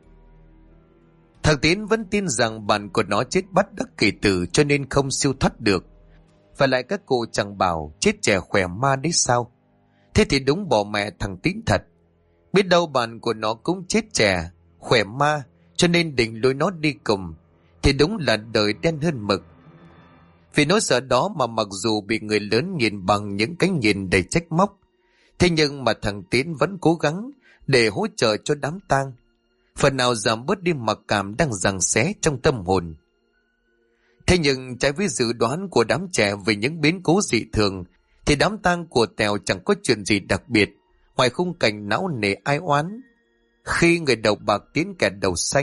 Thằng Tín vẫn tin rằng bạn của nó chết bất đắc kỳ tử cho nên không siêu thoát được. Và lại các cô chẳng bảo chết trẻ khỏe ma đấy sao. Thế thì đúng bỏ mẹ thằng Tín thật. Biết đâu bạn của nó cũng chết trẻ khỏe ma, cho nên định lôi nó đi cùng, thì đúng là đời đen hơn mực. Vì nỗi sợ đó mà mặc dù bị người lớn nhìn bằng những cái nhìn đầy trách móc, thế nhưng mà thằng Tín vẫn cố gắng để hỗ trợ cho đám tang, phần nào giảm bớt đi mặc cảm đang giằng xé trong tâm hồn. Thế nhưng trái với dự đoán của đám trẻ về những biến cố dị thường, thì đám tang của Tèo chẳng có chuyện gì đặc biệt ngoài khung cảnh não nề ai oán. Khi người đầu bạc tiến kẻ đầu xanh,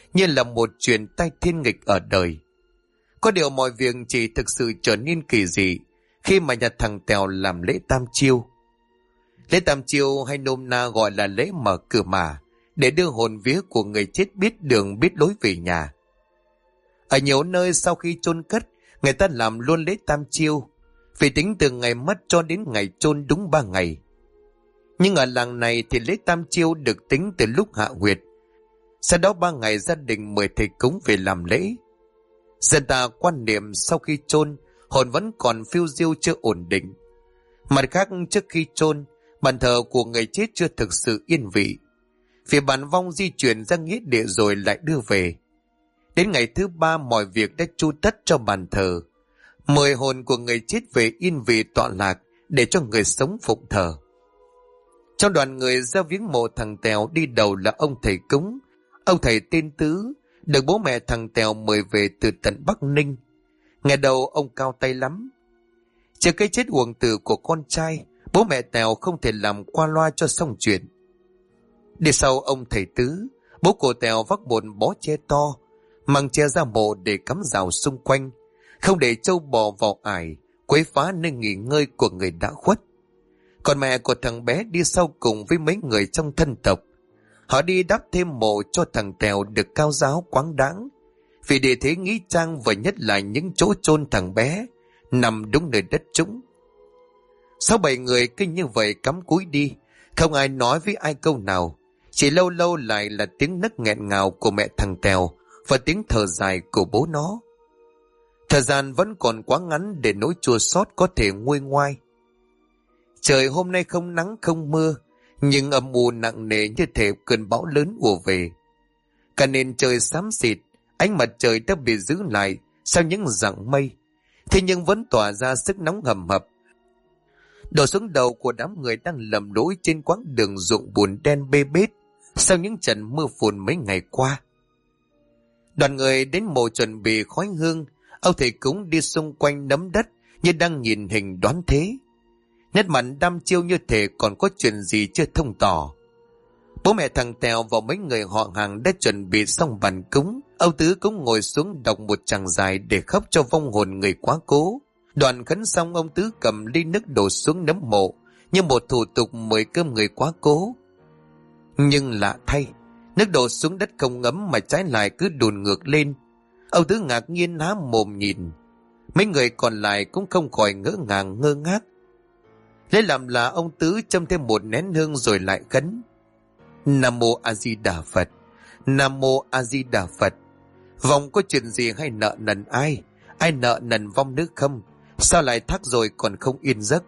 như là một chuyện tai thiên nghịch ở đời. Có điều mọi việc chỉ thực sự trở nên kỳ dị khi mà nhà thằng Tèo làm lễ tam chiêu. Lễ tam chiêu hay nôm na gọi là lễ mở cửa mà, để đưa hồn vía của người chết biết đường biết lối về nhà. Ở nhiều nơi sau khi chôn cất, người ta làm luôn lễ tam chiêu, vì tính từ ngày mất cho đến ngày chôn đúng 3 ngày. Nhưng ở làng này thì lễ tam chiêu được tính từ lúc hạ huyệt. Sau đó 3 ngày gia đình mời thầy cúng về làm lễ. Dân ta quan niệm sau khi chôn, hồn vẫn còn phiêu diêu chưa ổn định. Mặt khác, trước khi chôn, bàn thờ của người chết chưa thực sự yên vị, vì bản vong di chuyển ra nghĩa địa rồi lại đưa về. Đến ngày thứ 3 mọi việc đã chu tất cho bàn thờ, mời hồn của người chết về yên vị tọa lạc để cho người sống phụng thờ. Trong đoàn người ra viếng mộ thằng Tèo đi đầu là ông thầy cúng. Ông thầy tên Tứ, được bố mẹ thằng Tèo mời về từ tận Bắc Ninh. Ngày đầu ông cao tay lắm. Trước cái chết uổng tử của con trai, bố mẹ Tèo không thể làm qua loa cho xong chuyện. Đi sau ông thầy Tứ, bố của Tèo vác một bó tre to, mang tre ra mộ để cắm rào xung quanh, không để trâu bò vào ải, quấy phá nơi nghỉ ngơi của người đã khuất. Còn mẹ của thằng bé đi sau cùng với mấy người trong thân tộc. Họ đi đắp thêm mộ cho thằng Tèo được cao giáo quáng đáng, vì địa thế nghĩ trang và nhất là những chỗ chôn thằng bé nằm đúng nơi đất trũng. 6-7 người cứ như vậy cắm cúi đi, không ai nói với ai câu nào, chỉ lâu lâu lại là tiếng nấc nghẹn ngào của mẹ thằng Tèo và tiếng thở dài của bố nó. Thời gian vẫn còn quá ngắn để nỗi chua xót có thể nguôi ngoai. Trời hôm nay không nắng không mưa, nhưng âm u nặng nề như thể cơn bão lớn ùa về. Cả nền trời xám xịt, ánh mặt trời đã bị giữ lại sau những dặng mây, thế nhưng vẫn tỏa ra sức nóng hầm hập, đổ xuống đầu của đám người đang lầm lũi trên quãng đường ruộng bùn đen bê bết sau những trận mưa phùn mấy ngày qua. Đoàn người đến mộ chuẩn bị khói hương, ông thầy cúng đi xung quanh nấm đất như đang nhìn hình đoán thế. Nét mặt đăm chiêu như thể còn có chuyện gì chưa thông tỏ. Bố mẹ thằng Tèo và mấy người họ hàng đã chuẩn bị xong bàn cúng. Ông Tứ cũng ngồi xuống đọc một tràng dài để khóc cho vong hồn người quá cố. Đoạn khấn xong, ông Tứ cầm ly nước đổ xuống nấm mộ như một thủ tục mời cơm người quá cố. Nhưng lạ thay, nước đổ xuống đất không ngấm mà trái lại cứ đùn ngược lên. Ông Tứ ngạc nhiên há mồm nhìn. Mấy người còn lại cũng không khỏi ngỡ ngàng ngơ ngác. Lấy làm là ông Tứ châm thêm một nén hương rồi lại khấn: Nam mô A Di Đà Phật, Nam mô A Di Đà Phật. Vong có chuyện gì hay nợ nần ai? Ai nợ nần vong nữ không? Sao lại thắc rồi còn không yên giấc?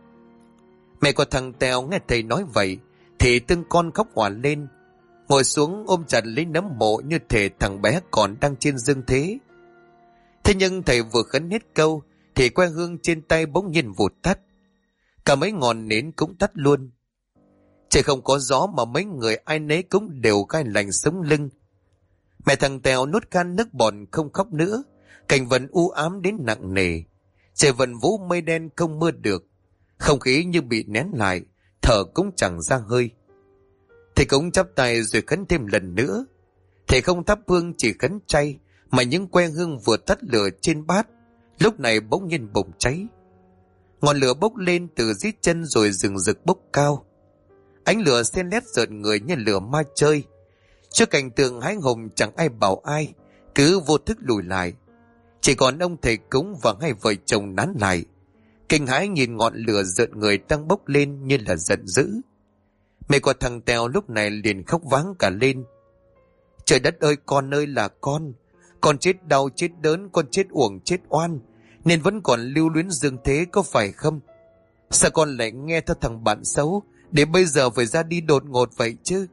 Mẹ của thằng Tèo nghe thầy nói vậy thì từng con khóc òa lên, ngồi xuống ôm chặt lấy nấm mộ như thể thằng bé còn đang trên dương thế. Thế nhưng thầy vừa khấn hết câu thì que hương trên tay bỗng nhiên vụt tắt. Cả mấy ngọn nến cũng tắt luôn. Trời không có gió mà mấy người ai nấy cũng đều gai lạnh sống lưng. Mẹ thằng Tèo nuốt khan nước bọt không khóc nữa. Cảnh vẫn u ám đến nặng nề. Trời vẫn vũ mây đen không mưa được. Không khí như bị nén lại, thở cũng chẳng ra hơi. Thầy cũng chắp tay rồi khấn thêm lần nữa. Thầy không thắp hương chỉ khấn chay, mà những que hương vừa tắt lửa trên bát lúc này bỗng nhiên bùng cháy. Ngọn lửa bốc lên từ dưới chân rồi rừng rực bốc cao. Ánh lửa xen lét rợn người như lửa ma chơi. Trước cảnh tượng hãi hùng chẳng ai bảo ai, cứ vô thức lùi lại. Chỉ còn ông thầy cúng và hai vợ chồng nán lại, kinh hãi nhìn ngọn lửa rợn người đang bốc lên như là giận dữ. Mẹ của thằng Tèo lúc này liền khóc váng cả lên. Trời đất ơi, con ơi là con chết đau chết đớn, con chết uổng chết oan, nên vẫn còn lưu luyến dương thế có phải không? Sao con lại nghe theo thằng bạn xấu để bây giờ phải ra đi đột ngột vậy chứ?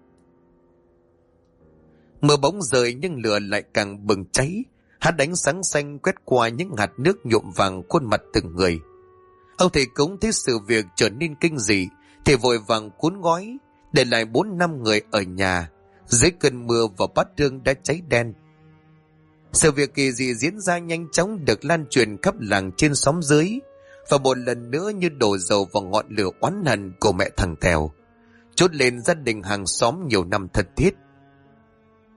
Mưa bỗng rơi nhưng lửa lại càng bừng cháy, hát đánh sáng xanh quét qua những hạt nước nhuộm vàng khuôn mặt từng người. Ông thầy cúng thấy sự việc trở nên kinh dị thì vội vàng cuốn gói, để lại 4-5 người ở nhà dưới cơn mưa và bát hương đã cháy đen. Sự việc kỳ dị diễn ra nhanh chóng được lan truyền khắp làng trên xóm dưới, và một lần nữa như đổ dầu vào ngọn lửa oán hận của mẹ thằng Tèo, trút lên gia đình hàng xóm nhiều năm thân thiết.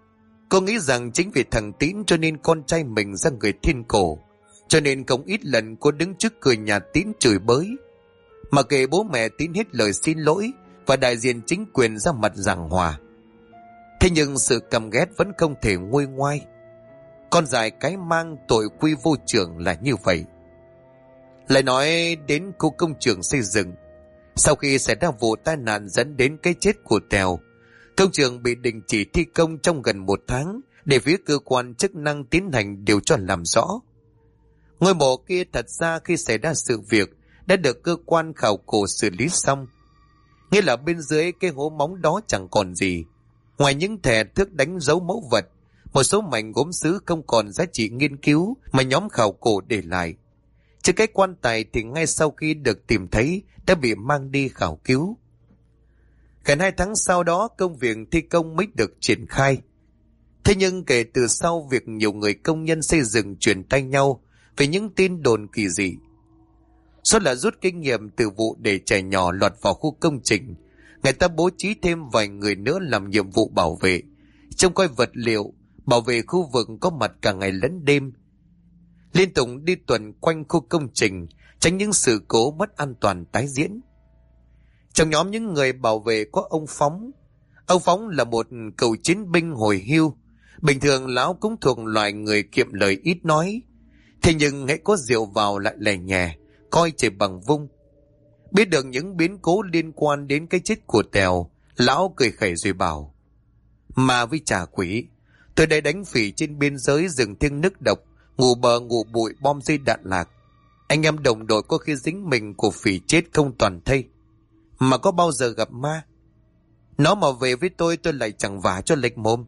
Cô nghĩ rằng chính vì thằng Tín cho nên con trai mình ra người thiên cổ, cho nên không ít lần cô đứng trước cửa nhà Tín chửi bới. Mà kể bố mẹ Tín hết lời xin lỗi và đại diện chính quyền ra mặt giảng hòa. Thế nhưng sự căm ghét vẫn không thể nguôi ngoai. Con dại cái mang tội quy vô trường là như vậy. Lại nói đến khu công trường xây dựng. Sau khi xảy ra vụ tai nạn dẫn đến cái chết của Tèo, công trường bị đình chỉ thi công trong gần 1 tháng để phía cơ quan chức năng tiến hành điều tra làm rõ. Ngôi mộ kia thật ra khi xảy ra sự việc đã được cơ quan khảo cổ xử lý xong. Nghĩa là bên dưới cái hố móng đó chẳng còn gì, ngoài những thẻ thước đánh dấu mẫu vật, một số mảnh gốm sứ không còn giá trị nghiên cứu mà nhóm khảo cổ để lại. Chứ cái quan tài thì ngay sau khi được tìm thấy đã bị mang đi khảo cứu. Gần 2 tháng sau đó công việc thi công mới được triển khai. Thế nhưng kể từ sau việc nhiều người công nhân xây dựng truyền tay nhau về những tin đồn kỳ dị. Suốt là rút kinh nghiệm từ vụ để trẻ nhỏ lọt vào khu công trình, người ta bố trí thêm vài người nữa làm nhiệm vụ bảo vệ, trông coi vật liệu, bảo vệ khu vực có mặt cả ngày lẫn đêm. Liên tục đi tuần quanh khu công trình, tránh những sự cố mất an toàn tái diễn. Trong nhóm những người bảo vệ có ông Phóng. Ông Phóng là một cựu chiến binh hồi hưu. Bình thường lão cũng thuộc loại người kiệm lời ít nói. Thế nhưng hãy có rượu vào lại lè nhè, coi trời bằng vung. Biết được những biến cố liên quan đến cái chết của Tèo, lão cười khẩy rồi bảo: mà với trà quỷ, tôi đây đánh phỉ trên biên giới rừng thiêng nước độc, ngủ bờ ngủ bụi bom dây đạn lạc. Anh em đồng đội có khi dính mình của phỉ chết không toàn thây, mà có bao giờ gặp ma. Nó mà về với tôi lại chẳng vả cho lệch mồm.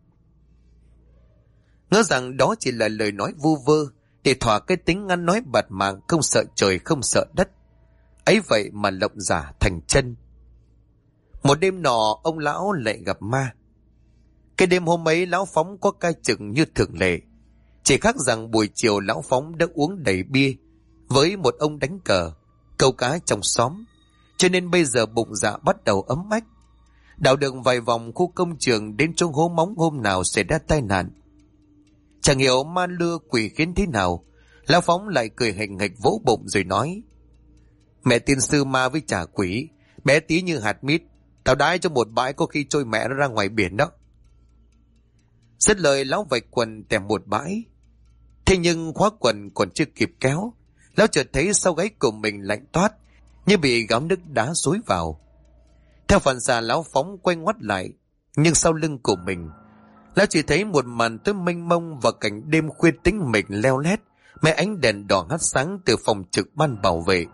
Ngỡ rằng đó chỉ là lời nói vu vơ để thỏa cái tính ăn nói bạt mạng, không sợ trời không sợ đất. Ấy vậy mà lộng giả thành chân. Một đêm nọ ông lão lại gặp ma. Cái đêm hôm ấy lão Phóng có cai chừng như thường lệ, chỉ khác rằng buổi chiều lão Phóng đã uống đầy bia với một ông đánh cờ, câu cá trong xóm, cho nên bây giờ bụng dạ bắt đầu ấm ách. Đào được vài vòng khu công trường đến chỗ hố móng hôm nào xảy ra tai nạn. Chẳng hiểu ma lưa quỷ khiến thế nào, lão Phóng lại cười hình hịch vỗ bụng rồi nói: mẹ tiên sư ma với trà quỷ, bé tí như hạt mít, tao đái cho một bãi có khi trôi mẹ nó ra ngoài biển đó. Dứt lời lão vạch quần tèm một bãi. Thế nhưng khóa quần còn chưa kịp kéo, lão chợt thấy sau gáy của mình lạnh toát, như bị gáo nước đá xối vào. Theo phản xạ lão Phóng quay ngoắt lại, nhưng sau lưng của mình, lão chỉ thấy một màn tối mênh mông và cảnh đêm khuya tĩnh mịch leo lét, mấy ánh đèn đỏ hắt sáng từ phòng trực ban bảo vệ.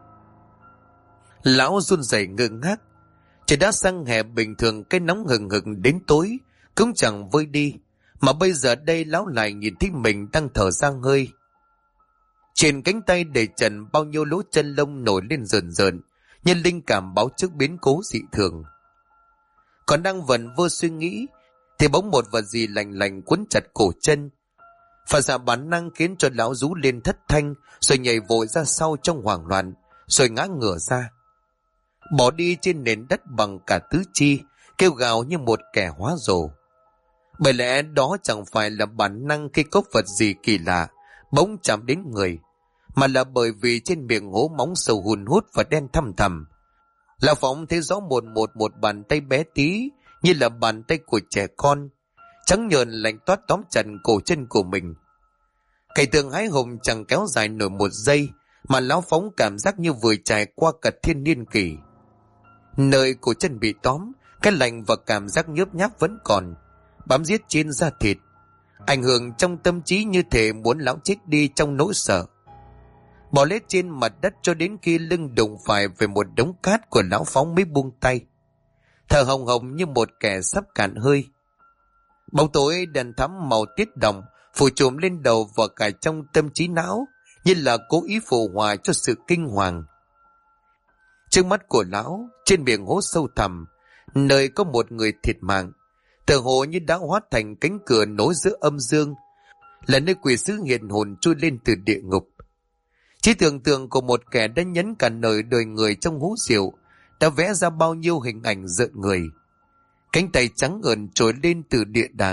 Lão run rẩy ngơ ngác. Trời đã sang hè bình thường, cái nóng hừng hực đến tối cũng chẳng vơi đi, mà bây giờ đây lão lại nhìn thấy mình đang thở ra hơi. Trên cánh tay để trần bao nhiêu lỗ chân lông nổi lên rờn rợn, như linh cảm báo trước biến cố dị thường. Còn đang vẩn vơ suy nghĩ thì bỗng một vật gì lành lành quấn chặt cổ chân. Phản xạ bản năng khiến cho lão rú lên thất thanh, rồi nhảy vội ra sau trong hoảng loạn, rồi ngã ngửa ra, bỏ đi trên nền đất bằng cả tứ chi, kêu gào như một kẻ hóa rồ. Bởi lẽ đó chẳng phải là bản năng khi có vật gì kỳ lạ bỗng chạm đến người, mà là bởi vì trên miệng hố móng sâu hun hút và đen thăm thẳm. Lão Phóng thấy rõ một bàn tay bé tí, như là bàn tay của trẻ con, trắng nhợn lạnh toát tóm chặt cổ chân của mình. Cảnh tượng hái hùng chẳng kéo dài nổi 1 giây, mà lão Phóng cảm giác như vừa trải qua cả thiên niên kỷ. Nơi cổ chân bị tóm, cái lạnh và cảm giác nhớp nháp vẫn còn, bám riết trên da thịt, ảnh hưởng trong tâm trí như thể muốn lão chết đi trong nỗi sợ. Bò lết trên mặt đất cho đến khi lưng đụng phải về một đống cát của lão Phóng mới buông tay, thở hồng hồng như một kẻ sắp cạn hơi. Bóng tối đèn thắm màu tiết đồng phủ trùm lên đầu và cả trong tâm trí não, như là cố ý phù hòa cho sự kinh hoàng. Trước mắt của lão, trên miệng hố sâu thẳm, nơi có một người thiệt mạng, tựa hồ như đã hóa thành cánh cửa nối giữa âm dương, là nơi quỷ sứ hiện hồn trôi lên từ địa ngục. Trí tưởng tượng của một kẻ đã nhấn cả đời người trong hú rượu đã vẽ ra bao nhiêu hình ảnh rợn người. Cánh tay trắng ẩn trồi lên từ địa đàng,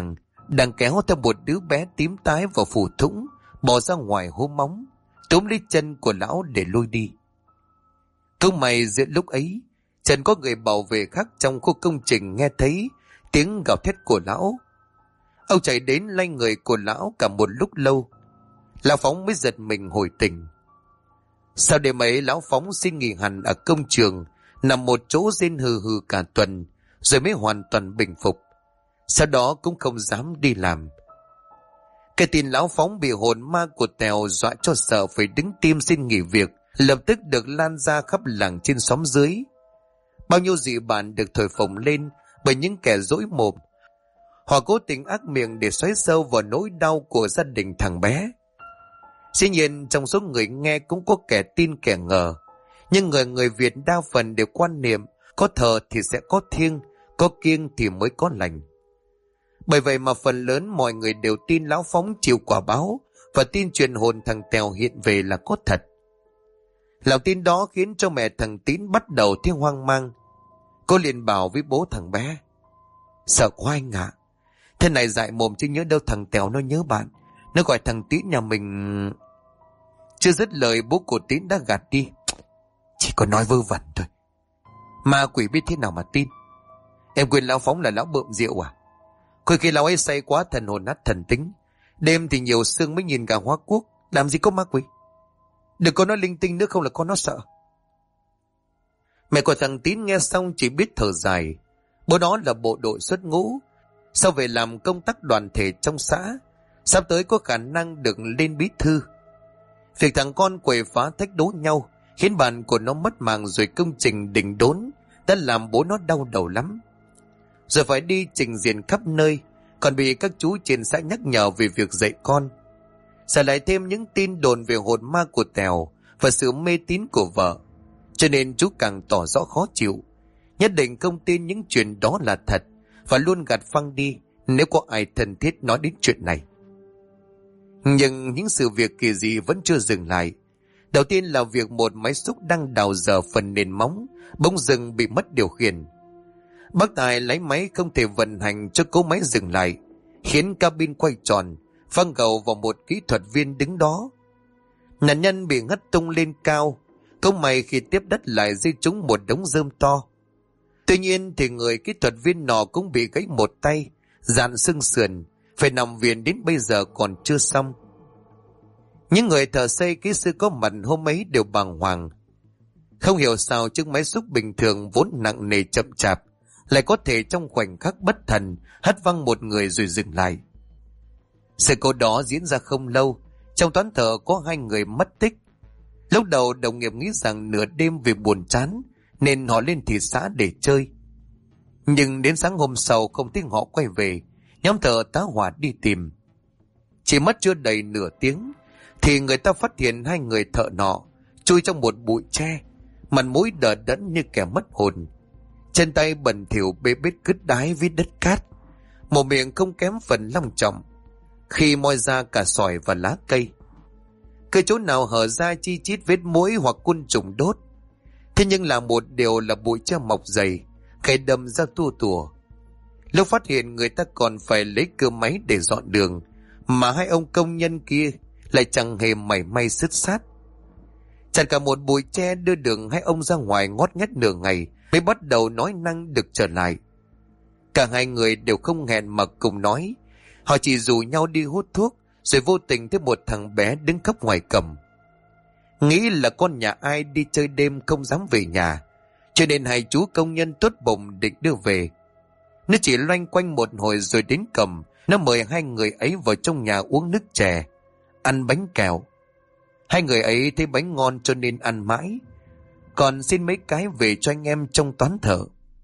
đang kéo theo một đứa bé tím tái vào phủ thũng, bỏ ra ngoài hố móng, túm lấy chân của lão để lôi đi. Cũng may giữa lúc ấy, Trần có người bảo vệ khác trong khu công trình nghe thấy tiếng gào thét của lão. Ông chạy đến lay người của lão cả một lúc lâu. Lão Phóng mới giật mình hồi tỉnh. Sau đêm ấy, lão Phóng xin nghỉ hẳn ở công trường, nằm một chỗ rên hừ hừ cả tuần, rồi mới hoàn toàn bình phục. Sau đó cũng không dám đi làm. Cái tin lão Phóng bị hồn ma của Tèo dọa cho sợ phải đứng tim xin nghỉ việc, lập tức được lan ra khắp làng trên xóm dưới. Bao nhiêu dị bản được thổi phồng lên bởi những kẻ dỗi mồm. Họ cố tình ác miệng để xoáy sâu vào nỗi đau của gia đình thằng bé. Dĩ nhiên trong số người nghe cũng có kẻ tin kẻ ngờ, nhưng người Việt đa phần đều quan niệm có thờ thì sẽ có thiêng, có kiêng thì mới có lành. Bởi vậy mà phần lớn mọi người đều tin lão Phóng chịu quả báo và tin chuyện hồn thằng Tèo hiện về là có thật. Lòng tin đó khiến cho mẹ thằng Tín bắt đầu thấy hoang mang. Cô liền bảo với bố thằng bé: Sợ quá anh ạ. Thế này dại mồm chứ nhớ đâu thằng Tèo nó nhớ bạn. Nó gọi thằng Tín nhà mình. Chưa dứt lời bố của Tín đã gạt đi: Chỉ có nói vơ vẩn thôi. Ma quỷ biết thế nào mà tin. Em quên lão Phóng là lão bợm rượu à? Khôi khi lão ấy say quá thần hồn nát thần tính. Đêm thì nhiều sương mới nhìn cả hóa quốc. Làm gì có ma quỷ. Đừng có nói linh tinh nữa không là con nó sợ. Mẹ của thằng Tín nghe xong chỉ biết thở dài. Bố đó là bộ đội xuất ngũ, sau về làm công tác đoàn thể trong xã, sắp tới có khả năng được lên bí thư. Việc thằng con quậy phá thách đố nhau khiến bạn của nó mất mạng, rồi công trình đình đốn đã làm bố nó đau đầu lắm. Rồi phải đi trình diện khắp nơi, còn bị các chú trên xã nhắc nhở về việc dạy con. Giờ lại thêm những tin đồn về hồn ma của Tèo và sự mê tín của vợ, cho nên chú càng tỏ rõ khó chịu. Nhất định không tin những chuyện đó là thật và luôn gạt phăng đi nếu có ai thân thiết nói đến chuyện này. Nhưng những sự việc kỳ dị vẫn chưa dừng lại. Đầu tiên là việc một máy xúc đang đào dở phần nền móng bỗng dưng bị mất điều khiển. Bác Tài lấy máy không thể vận hành cho cỗ máy dừng lại, khiến cabin quay tròn, văng gầu vào một kỹ thuật viên đứng đó. Nạn nhân bị ngất tung lên cao, không may khi tiếp đất lại rơi trúng một đống rơm to. Tuy nhiên thì người kỹ thuật viên nọ cũng bị gãy một tay, dạn xương sườn, phải nằm viện đến bây giờ còn chưa xong. Những người thợ xây kỹ sư có mặt hôm ấy đều bàng hoàng. Không hiểu sao chiếc máy xúc bình thường vốn nặng nề chậm chạp lại có thể trong khoảnh khắc bất thần hất văng một người rồi dừng lại. Sự cố đó diễn ra không lâu, trong toán thợ có 2 người mất tích. Lúc đầu đồng nghiệp nghĩ rằng nửa đêm vì buồn chán nên họ lên thị xã để chơi. Nhưng đến sáng hôm sau không thấy họ quay về, nhóm thợ tá hỏa đi tìm. Chỉ mất chưa đầy nửa tiếng thì người ta phát hiện 2 người thợ nọ chui trong một bụi tre, mặt mũi đờ đẫn như kẻ mất hồn, chân tay bẩn thỉu bê bết cứt đái với đất cát, mồm miệng không kém phần long trọng khi moi ra cả sỏi và lá cây. Cứ chỗ nào hở ra chi chít vết muỗi hoặc côn trùng đốt. Thế nhưng là một điều là bụi tre mọc dày, cây đâm ra tua tủa. Lúc phát hiện người ta còn phải lấy cưa máy để dọn đường, mà 2 ông công nhân kia lại chẳng hề mảy may sứt sát. Chặt cả một bụi tre đưa đường 2 ông ra ngoài ngót nghét nửa ngày mới bắt đầu nói năng được trở lại. Cả 2 người đều không hẹn mà cùng nói. Họ chỉ rủ nhau đi hút thuốc, rồi vô tình thấy một thằng bé đứng khóc ngoài cổng. Nghĩ là con nhà ai đi chơi đêm không dám về nhà, cho nên 2 chú công nhân tốt bụng định đưa về. Nó chỉ loanh quanh một hồi rồi đến cổng. Nó mời 2 người ấy vào trong nhà uống nước chè, ăn bánh kẹo. 2 người ấy thấy bánh ngon cho nên ăn mãi, còn xin mấy cái về cho anh em trong toán thợ.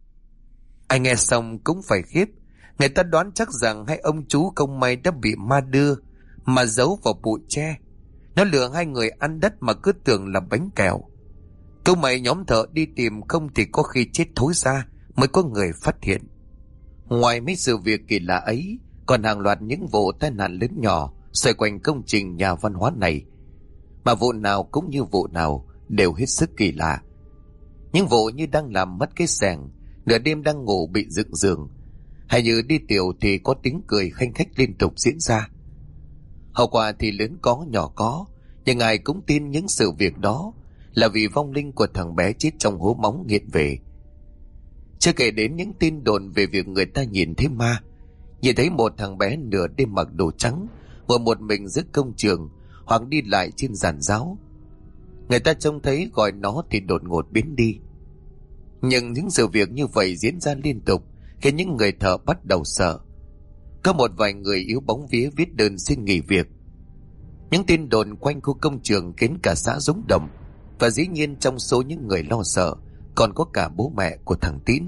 Anh nghe xong cũng phải khiếp. Người ta đoán chắc rằng 2 ông chú không may đã bị ma đưa mà giấu vào bụi tre. Nó lừa 2 người ăn đất mà cứ tưởng là bánh kẹo. Câu mày nhóm thợ đi tìm không thì có khi chết thối ra mới có người phát hiện. Ngoài mấy sự việc kỳ lạ ấy, còn hàng loạt những vụ tai nạn lớn nhỏ xoay quanh công trình nhà văn hóa này, mà vụ nào cũng như vụ nào đều hết sức kỳ lạ. Những vụ như đang làm mất cái xẻng, nửa đêm đang ngủ bị dựng giường, hay như đi tiểu thì có tiếng cười khanh khách liên tục diễn ra. Hậu quả thì lớn có nhỏ có, nhưng ai cũng tin những sự việc đó là vì vong linh của thằng bé chết trong hố móng nghiện về. Chưa kể đến những tin đồn về việc người ta nhìn thấy ma, nhìn thấy một thằng bé nửa đêm mặc đồ trắng ngồi một mình giữa công trường hoặc đi lại trên giàn giáo. Người ta trông thấy gọi nó thì đột ngột biến đi. Nhưng những sự việc như vậy diễn ra liên tục khiến những người thợ bắt đầu sợ. Có một vài người yếu bóng vía viết đơn xin nghỉ việc. Những tin đồn quanh khu công trường khiến cả xã rúng động, và dĩ nhiên trong số những người lo sợ còn có cả bố mẹ của thằng Tín.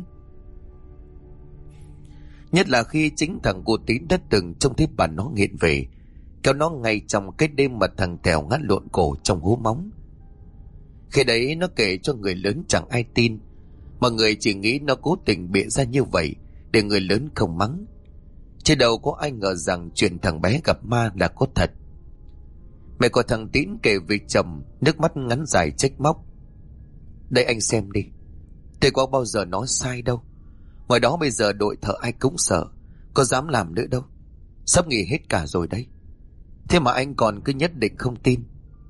Nhất là khi chính thằng cô Tín đã từng trông thấy bà nó nghiện về, kéo nó ngay trong cái đêm mà thằng Tèo ngã lộn cổ trong hố móng. Khi đấy nó kể cho người lớn chẳng ai tin. Mọi người chỉ nghĩ nó cố tình bịa ra như vậy để người lớn không mắng. Chứ đâu có ai ngờ rằng chuyện thằng bé gặp ma là có thật. Mẹ của thằng Tín kể với chồng, nước mắt ngắn dài trách móc: "Đây anh xem đi, tôi có bao giờ nói sai đâu. Ngoài đó bây giờ đội thợ ai cũng sợ, có dám làm nữa đâu. Sắp nghỉ hết cả rồi đấy. Thế mà anh còn cứ nhất định không tin."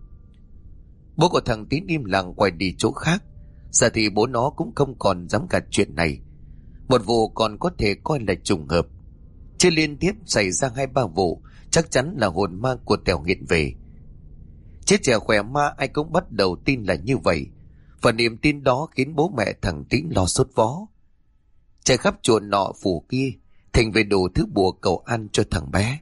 Bố của thằng Tín im lặng quay đi chỗ khác. Giờ thì bố nó cũng không còn dám gạt chuyện này. Một vụ còn có thể coi là trùng hợp, chứ liên tiếp xảy ra 2-3 vụ chắc chắn là hồn ma của Tèo nghiện về. Chết trẻ khỏe ma ai cũng bắt đầu tin là như vậy, và niềm tin đó khiến bố mẹ thằng Tín lo sốt vó. Chạy khắp chùa nọ phủ kia, thành về đủ thứ bùa cầu ăn cho thằng bé.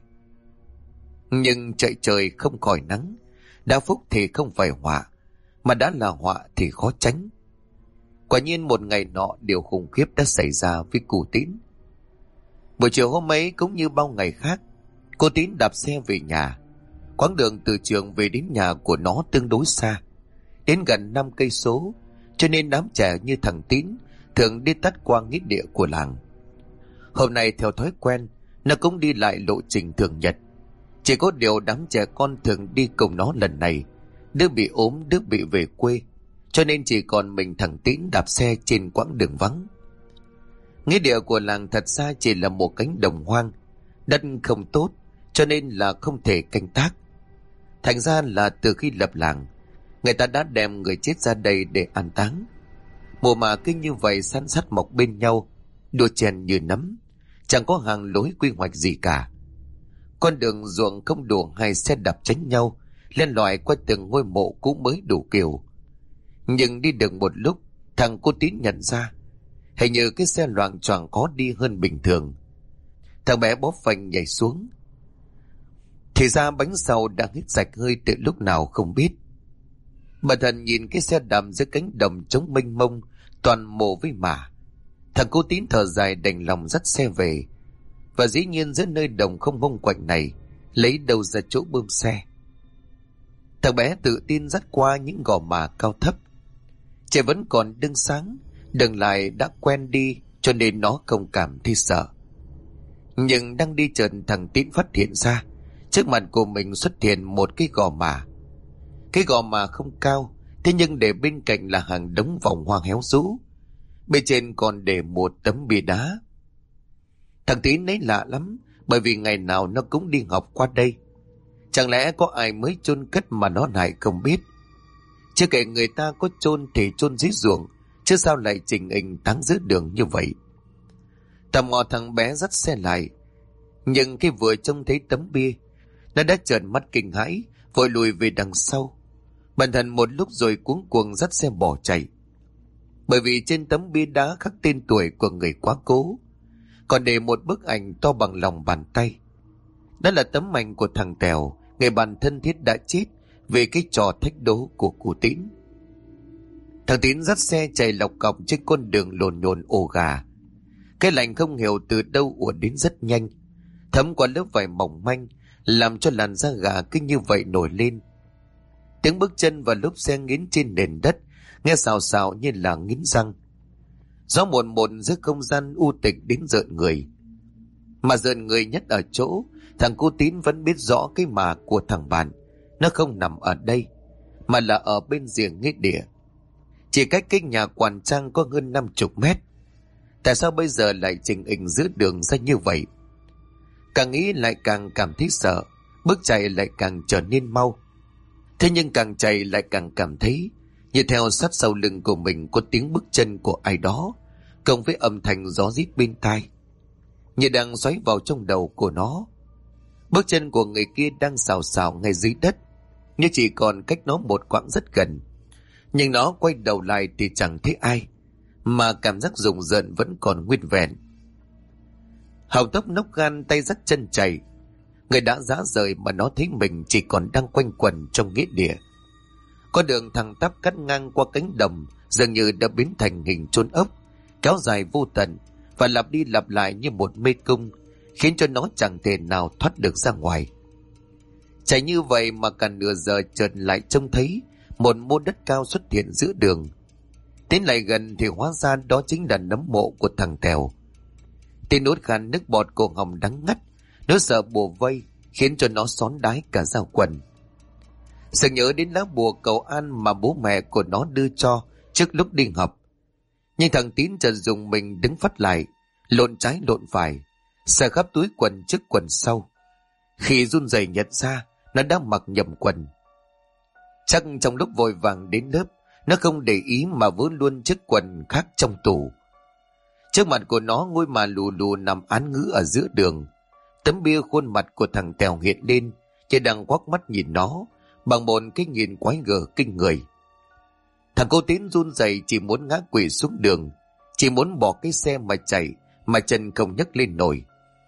Nhưng chạy trời không khỏi nắng, đã phúc thì không phải họa, mà đã là họa thì khó tránh. Quả nhiên một ngày nọ điều khủng khiếp đã xảy ra với cô Tín. Buổi chiều hôm ấy cũng như bao ngày khác, cô Tín đạp xe về nhà. Quãng đường từ trường về đến nhà của nó tương đối xa, đến gần 5 cây số, cho nên đám trẻ như thằng Tín thường đi tắt qua nghĩa địa của làng. Hôm nay theo thói quen, nó cũng đi lại lộ trình thường nhật. Chỉ có điều đám trẻ con thường đi cùng nó lần này, đứa bị ốm, đứa bị về quê, cho nên chỉ còn mình thằng Tín đạp xe trên quãng đường vắng. Nghĩa địa của làng thật ra chỉ là một cánh đồng hoang, đất không tốt, cho nên là không thể canh tác. Thành ra là từ khi lập làng, người ta đã đem người chết ra đây để an táng. Mùa mà kinh như vậy san sát mọc bên nhau, đua chen như nấm, chẳng có hàng lối quy hoạch gì cả. Con đường ruộng không đủ 2 xe đạp tránh nhau, len lỏi qua từng ngôi mộ cũ mới đủ kiểu. Nhưng đi được một lúc, thằng cô Tín nhận ra hình như cái xe loạng choạng có đi hơn bình thường. Thằng bé bóp phanh nhảy xuống. Thì ra bánh sau đã hít sạch hơi từ lúc nào không biết. Bà thần nhìn cái xe đạp giữa cánh đồng trống mênh mông, toàn mồ với mả. Thằng cô Tín thở dài đành lòng dắt xe về. Và dĩ nhiên giữa nơi đồng không mông quạnh này, lấy đâu ra chỗ bơm xe. Thằng bé tự tin dắt qua những gò mả cao thấp. Trời vẫn còn đứng sáng, đường lại đã quen đi, cho nên nó không cảm thấy sợ. Nhưng đang đi chợt thằng Tín phát hiện ra trước mặt của mình xuất hiện một cái gò mả. Cái gò mả không cao, thế nhưng để bên cạnh là hàng đống vòng hoa héo rũ. Bên trên còn để một tấm bia đá. Thằng Tín ấy lạ lắm, bởi vì ngày nào nó cũng đi học qua đây. Chẳng lẽ có ai mới chôn cất mà nó lại không biết? Chưa kể người ta có chôn thì chôn dưới ruộng, chứ sao lại trình hình táng giữa đường như vậy? Tò mò thằng bé dắt xe lại, nhưng khi vừa trông thấy tấm bia, nó đã trợn mắt kinh hãi, vội lùi về đằng sau. Bản thân một lúc rồi cuống cuồng dắt xe bỏ chạy. Bởi vì trên tấm bia đá khắc tên tuổi của người quá cố, còn để một bức ảnh to bằng lòng bàn tay. Đó là tấm ảnh của thằng Tèo, người bạn thân thiết đã chết về cái trò thách đố của cô Tín. Thằng Tín dắt xe chạy lọc cọc trên con đường lồn nhồn ồ gà. Cái lạnh không hiểu từ đâu ùa đến rất nhanh, thấm qua lớp vải mỏng manh, làm cho làn da gà cứ như vậy nổi lên. Tiếng bước chân và lốp xe nghiến trên nền đất nghe xào xào như là nghiến răng. Gió muộn muộn giữa không gian u tịch đến rợn người. Mà rợn người nhất ở chỗ thằng cô Tín vẫn biết rõ cái mả của thằng bạn nó không nằm ở đây, mà là ở bên rìa nghĩa địa, chỉ cách cái nhà quản trang có hơn 50 mét. Tại sao bây giờ lại trình hình giữa đường ra như vậy? Càng nghĩ lại càng cảm thấy sợ, bước chạy lại càng trở nên mau. Thế nhưng càng chạy lại càng cảm thấy như theo sát sau lưng của mình có tiếng bước chân của ai đó, cộng với âm thanh gió rít bên tai, như đang xoáy vào trong đầu của nó. Bước chân của người kia đang xào xào ngay dưới đất, như chỉ còn cách nó một quãng rất gần. Nhưng nó quay đầu lại thì chẳng thấy ai, mà cảm giác rùng rợn vẫn còn nguyên vẹn. Hào tốc nốc gan, tay dắt chân chạy. Người đã rã rời mà nó thấy mình chỉ còn đang quanh quẩn trong nghĩa địa. Con đường thẳng tắp cắt ngang qua cánh đồng dường như đã biến thành hình chốn ốc, kéo dài vô tận và lặp đi lặp lại như một mê cung, khiến cho nó chẳng thể nào thoát được ra ngoài. Chạy như vậy mà cả nửa giờ chợt lại trông thấy một mô đất cao xuất hiện giữa đường. Tiến lại gần thì hóa ra đó chính là nấm mộ của thằng Tèo. Tên nuốt khan nước bọt, cổ họng đắng ngắt, nó sợ bùa vây khiến cho nó xón đái cả da quần. Sự nhớ đến lá bùa cầu an mà bố mẹ của nó đưa cho trước lúc đi học. Nhưng thằng Tín chợt dùng mình đứng phắt lại, lộn trái lộn phải, sờ khắp túi quần trước quần sau. Khi run rẩy nhận ra nó đã mặc nhầm quần. Chắc trong lúc vội vàng đến lớp, nó không để ý mà vớ luôn chiếc quần khác trong tủ. Trước mặt của nó, ngôi mà lù lù nằm án ngữ ở giữa đường. Tấm bia khuôn mặt của thằng Tèo hiện lên, chỉ đang quắc mắt nhìn nó bằng một cái nhìn quái gở kinh người. Thằng cô Tín run rẩy chỉ muốn ngã quỵ xuống đường, chỉ muốn bỏ cái xe mà chạy, mà chân không nhấc lên nổi.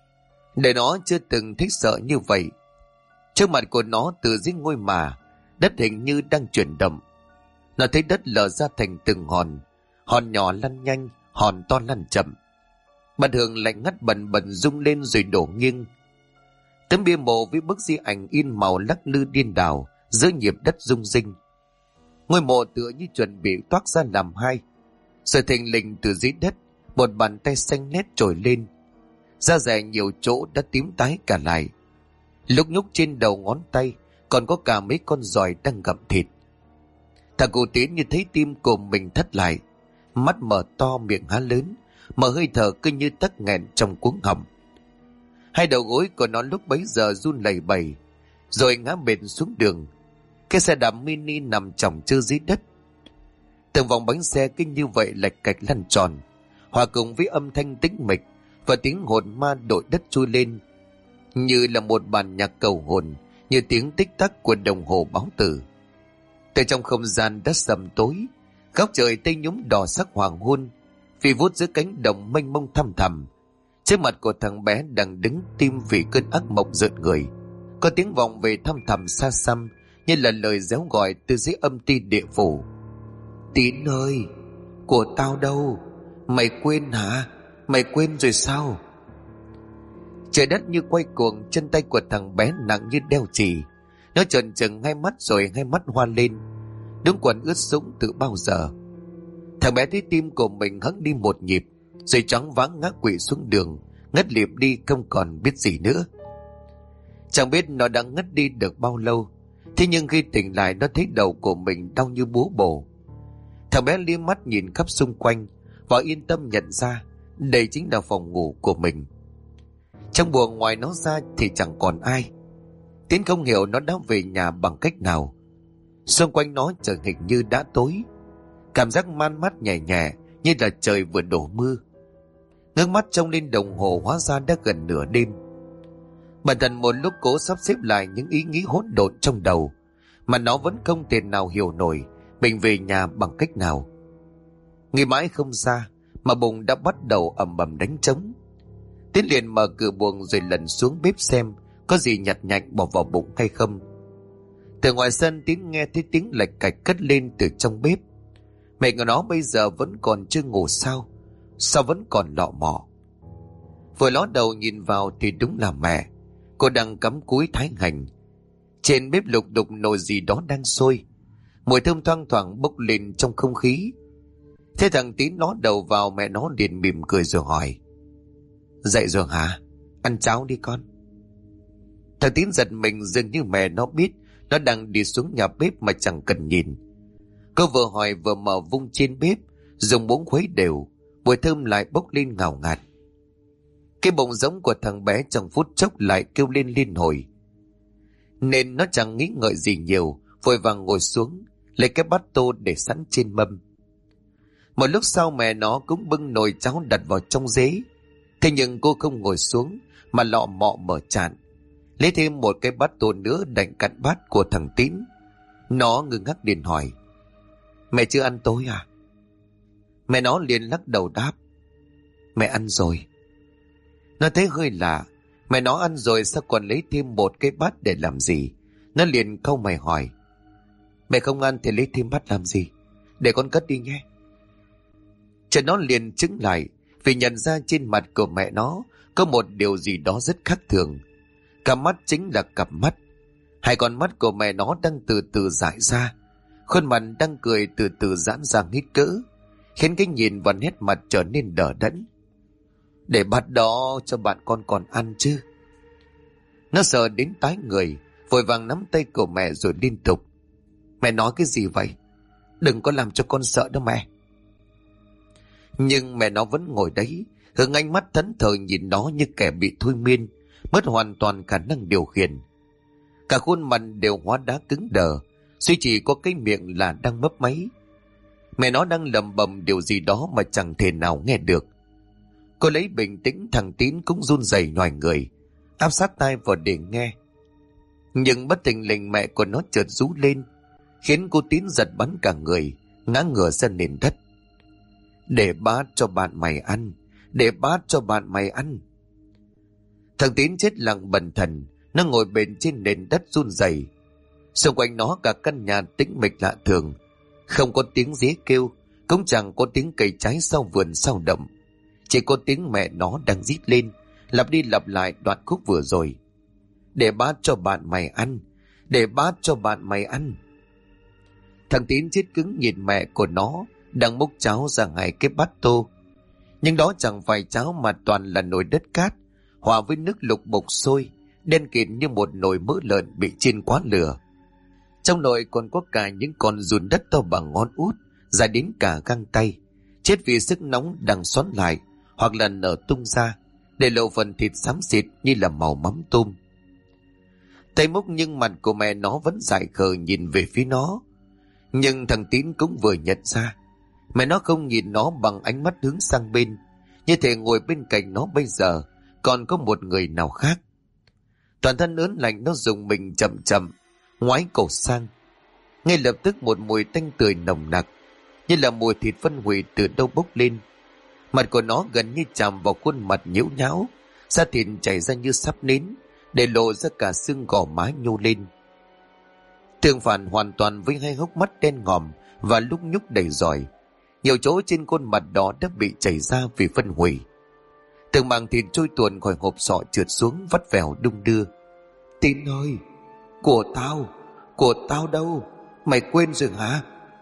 Để nó chưa từng thấy sợ như vậy. Trước mặt của nó, từ dưới ngôi mà, đất hình như đang chuyển động. Nó thấy đất lở ra thành từng hòn, hòn nhỏ lăn nhanh, hòn to lăn chậm. Mặt đường lạnh ngắt bần bần rung lên rồi đổ nghiêng. Tấm bia mộ với bức di ảnh in màu lắc lư điên đảo giữa nhịp đất rung rinh. Ngôi mộ tựa như chuẩn bị toác ra làm hai, rồi thình lình từ dưới đất một bàn tay xanh nét trồi lên. Da rẻ nhiều chỗ đã tím tái cả lại. Lúc nhúc trên đầu ngón tay còn có cả mấy con giòi đang gặm thịt. Thằng cụ Tín như thấy tim của mình thắt lại, mắt mở to, miệng há lớn, mà hơi thở cứ như tắc nghẹn trong cuống họng. Hai đầu gối của nó lúc bấy giờ run lẩy bẩy, rồi ngã bệt xuống đường. Cái xe đạp mini nằm chỏng chơ dưới đất. Từng vòng bánh xe cứ như vậy lạch cạch lăn tròn, hòa cùng với âm thanh tĩnh mịch và tiếng hồn ma đội đất trôi lên, như là một bản nhạc cầu hồn, như tiếng tích tắc của đồng hồ báo tử. Từ trong không gian đất sầm tối, góc trời tây nhúm đỏ sắc hoàng hôn phi vút giữa cánh đồng mênh mông thăm thẳm. Trước mặt của thằng bé đang đứng tim vì cơn ác mộng rợn người, có tiếng vọng về thăm thẳm xa xăm, như là lời réo gọi từ dưới âm ti địa phủ. Tín ơi, của tao đâu? Mày quên hả? Mày quên rồi sao? Trời đất như quay cuồng, chân tay của thằng bé nặng như đeo chì. Nó trợn trừng hai mắt rồi hai mắt hoa lên. Đúng quần ướt sũng từ bao giờ. Thằng bé thấy tim của mình hững đi một nhịp, rồi choáng váng ngã quỵ xuống đường, ngất lịm đi không còn biết gì nữa. Chẳng biết nó đã ngất đi được bao lâu, thế nhưng khi tỉnh lại nó thấy đầu của mình đau như búa bổ. Thằng bé liếc mắt nhìn khắp xung quanh và yên tâm nhận ra đây chính là phòng ngủ của mình. Trong buồng ngoài nó ra thì chẳng còn ai. Tiến không hiểu nó đã về nhà bằng cách nào. Xung quanh nó trời hình như đã tối, cảm giác man mát nhẹ nhẹ như là trời vừa đổ mưa. Ngước mắt trông lên đồng hồ, hóa ra đã gần nửa đêm. Bản thân một lúc cố sắp xếp lại những ý nghĩ hỗn độn trong đầu, mà nó vẫn không thể nào hiểu nổi mình về nhà bằng cách nào. Nghĩ mãi không ra mà bụng đã bắt đầu ầm ầm đánh trống. Tiến liền mở cửa buồng rồi lần xuống bếp xem có gì nhặt nhạnh bỏ vào bụng hay không. Từ ngoài sân Tiến nghe thấy tiếng lạch cạch cất lên từ trong bếp. Mẹ của nó bây giờ vẫn còn chưa ngủ sao? Sao vẫn còn lọ mọ? Vừa ló đầu nhìn vào thì đúng là mẹ. Cô đang cắm cúi thái hành. Trên bếp lục đục nồi gì đó đang sôi. Mùi thơm thoang thoảng bốc lên trong không khí. Thế thằng Tín ló đầu vào, mẹ nó liền mỉm cười rồi hỏi: Dậy rồi hả? Ăn cháo đi con. Thằng Tín giật mình, dường như mẹ nó biết nó đang đi xuống nhà bếp mà chẳng cần nhìn. Cô vừa hỏi vừa mở vung trên bếp, dùng muỗng khuấy đều, mùi thơm lại bốc lên ngào ngạt. Cái bụng giống của thằng bé trong phút chốc lại kêu lên liên hồi, nên nó chẳng nghĩ ngợi gì nhiều, vội vàng ngồi xuống lấy cái bát tô để sẵn trên mâm. Một lúc sau mẹ nó cũng bưng nồi cháo đặt vào trong dế. Thế nhưng cô không ngồi xuống mà lọ mọ mở tràn, lấy thêm một cái bát tô nữa đành cặn bát của thằng Tín. Nó ngơ ngác liền hỏi, mẹ chưa ăn tối à? Mẹ nó liền lắc đầu đáp, mẹ ăn rồi. Nó thấy hơi lạ, mẹ nó ăn rồi sao còn lấy thêm một cái bát để làm gì? Nó liền cau mày hỏi, mẹ không ăn thì lấy thêm bát làm gì? Để con cất đi nhé. Trời, nó liền chững lại vì nhận ra trên mặt của mẹ nó có một điều gì đó rất khác thường. Cặp mắt chính là cặp mắt. Hai con mắt của mẹ nó đang từ từ dại ra, khuôn mặt đang cười từ từ giãn ra hít cỡ, khiến cái nhìn và nét mặt trở nên đờ đẫn. Để bát đó cho bạn con còn ăn chứ. Nó sợ đến tái người, vội vàng nắm tay của mẹ rồi liên tục, mẹ nói cái gì vậy? Đừng có làm cho con sợ đó mẹ. Nhưng mẹ nó vẫn ngồi đấy, hướng ánh mắt thẫn thờ nhìn nó như kẻ bị thôi miên, mất hoàn toàn khả năng điều khiển. Cả khuôn mặt đều hóa đá cứng đờ, duy chỉ có cái miệng là đang mấp máy. Mẹ nó đang lẩm bẩm điều gì đó mà chẳng thể nào nghe được. Cô lấy bình tĩnh, thằng Tín cũng run rẩy nhòi người, áp sát tai vào để nghe. Nhưng bất thình lình mẹ của nó chợt rú lên, khiến cô Tín giật bắn cả người, ngã ngửa ra nền đất. Để bát cho bạn mày ăn, để bát cho bạn mày ăn. Thằng Tín chết lặng bần thần, nó ngồi bệt trên nền đất run rẩy. Xung quanh nó cả căn nhà tĩnh mịch lạ thường, không có tiếng dế kêu, cũng chẳng có tiếng cây trái sau vườn sau đầm. Chỉ có tiếng mẹ nó đang rít lên, lặp đi lặp lại đoạn khúc vừa rồi. Để bát cho bạn mày ăn, để bát cho bạn mày ăn. Thằng Tín chết cứng nhìn mẹ của nó đang múc cháo ra ngay cái bát tô. Nhưng đó chẳng phải cháo mà toàn là nồi đất cát, hòa với nước lục bục sôi, đen kịt như một nồi mỡ lợn bị chiên quá lửa. Trong nồi còn có cả những con giun đất to bằng ngón út, dài đến cả găng tay, chết vì sức nóng đang xoắn lại hoặc là nở tung ra, để lộ phần thịt xám xịt như là màu mắm tôm. Tay múc nhưng mặt của mẹ nó vẫn dại khờ nhìn về phía nó. Nhưng thằng Tín cũng vừa nhận ra, mẹ nó không nhìn nó bằng ánh mắt hướng sang bên, như thể ngồi bên cạnh nó bây giờ còn có một người nào khác. Toàn thân ớn lạnh, nó dùng mình chậm chậm ngoái cổ sang. Ngay lập tức một mùi tanh tưởi nồng nặc, như là mùi thịt phân hủy từ đâu bốc lên. Mặt của nó gần như chạm vào khuôn mặt nhễu nhão, da thịt chảy ra như sắp nến, để lộ ra cả xương gò má nhô lên. Tương phản hoàn toàn với hai hốc mắt đen ngòm và lúc nhúc đầy giỏi. Nhiều chỗ trên khuôn mặt đó đã bị chảy ra vì phân hủy. Từng mảng thịt trôi tuồn khỏi hộp sọ trượt xuống vắt vẻo đung đưa. Tín ơi, của tao đâu? Mày quên rồi hả?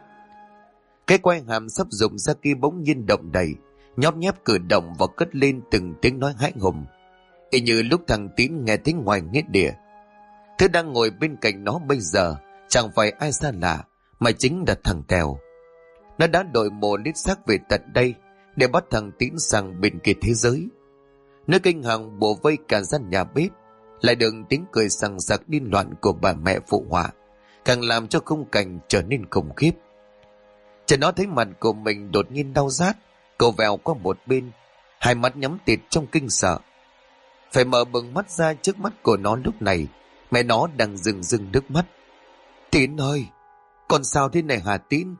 Cái quai hàm sắp rụng ra kia bỗng nhiên động đậy, nhóp nhép cử động và cất lên từng tiếng nói hãi hùng, y như lúc thằng Tín nghe thấy ngoài nghĩa địa. Thứ đang ngồi bên cạnh nó bây giờ chẳng phải ai xa lạ, mà chính là thằng Tèo. Nó đã đội mồ lít xác về tận đây để bắt thằng Tín sang bên kia thế giới. Nó kinh hoàng bủa vây cả gian nhà bếp, lại được tiếng cười sằng sặc điên loạn của bà mẹ phụ họa, càng làm cho khung cảnh trở nên khủng khiếp. Chờ nó thấy mặt của mình đột nhiên đau rát, cậu vèo qua một bên, hai mắt nhắm tịt trong kinh sợ. Phải mở bừng mắt ra, trước mắt của nó lúc này mẹ nó đang rưng rưng nước mắt. Tín ơi, con sao thế này hả Tín?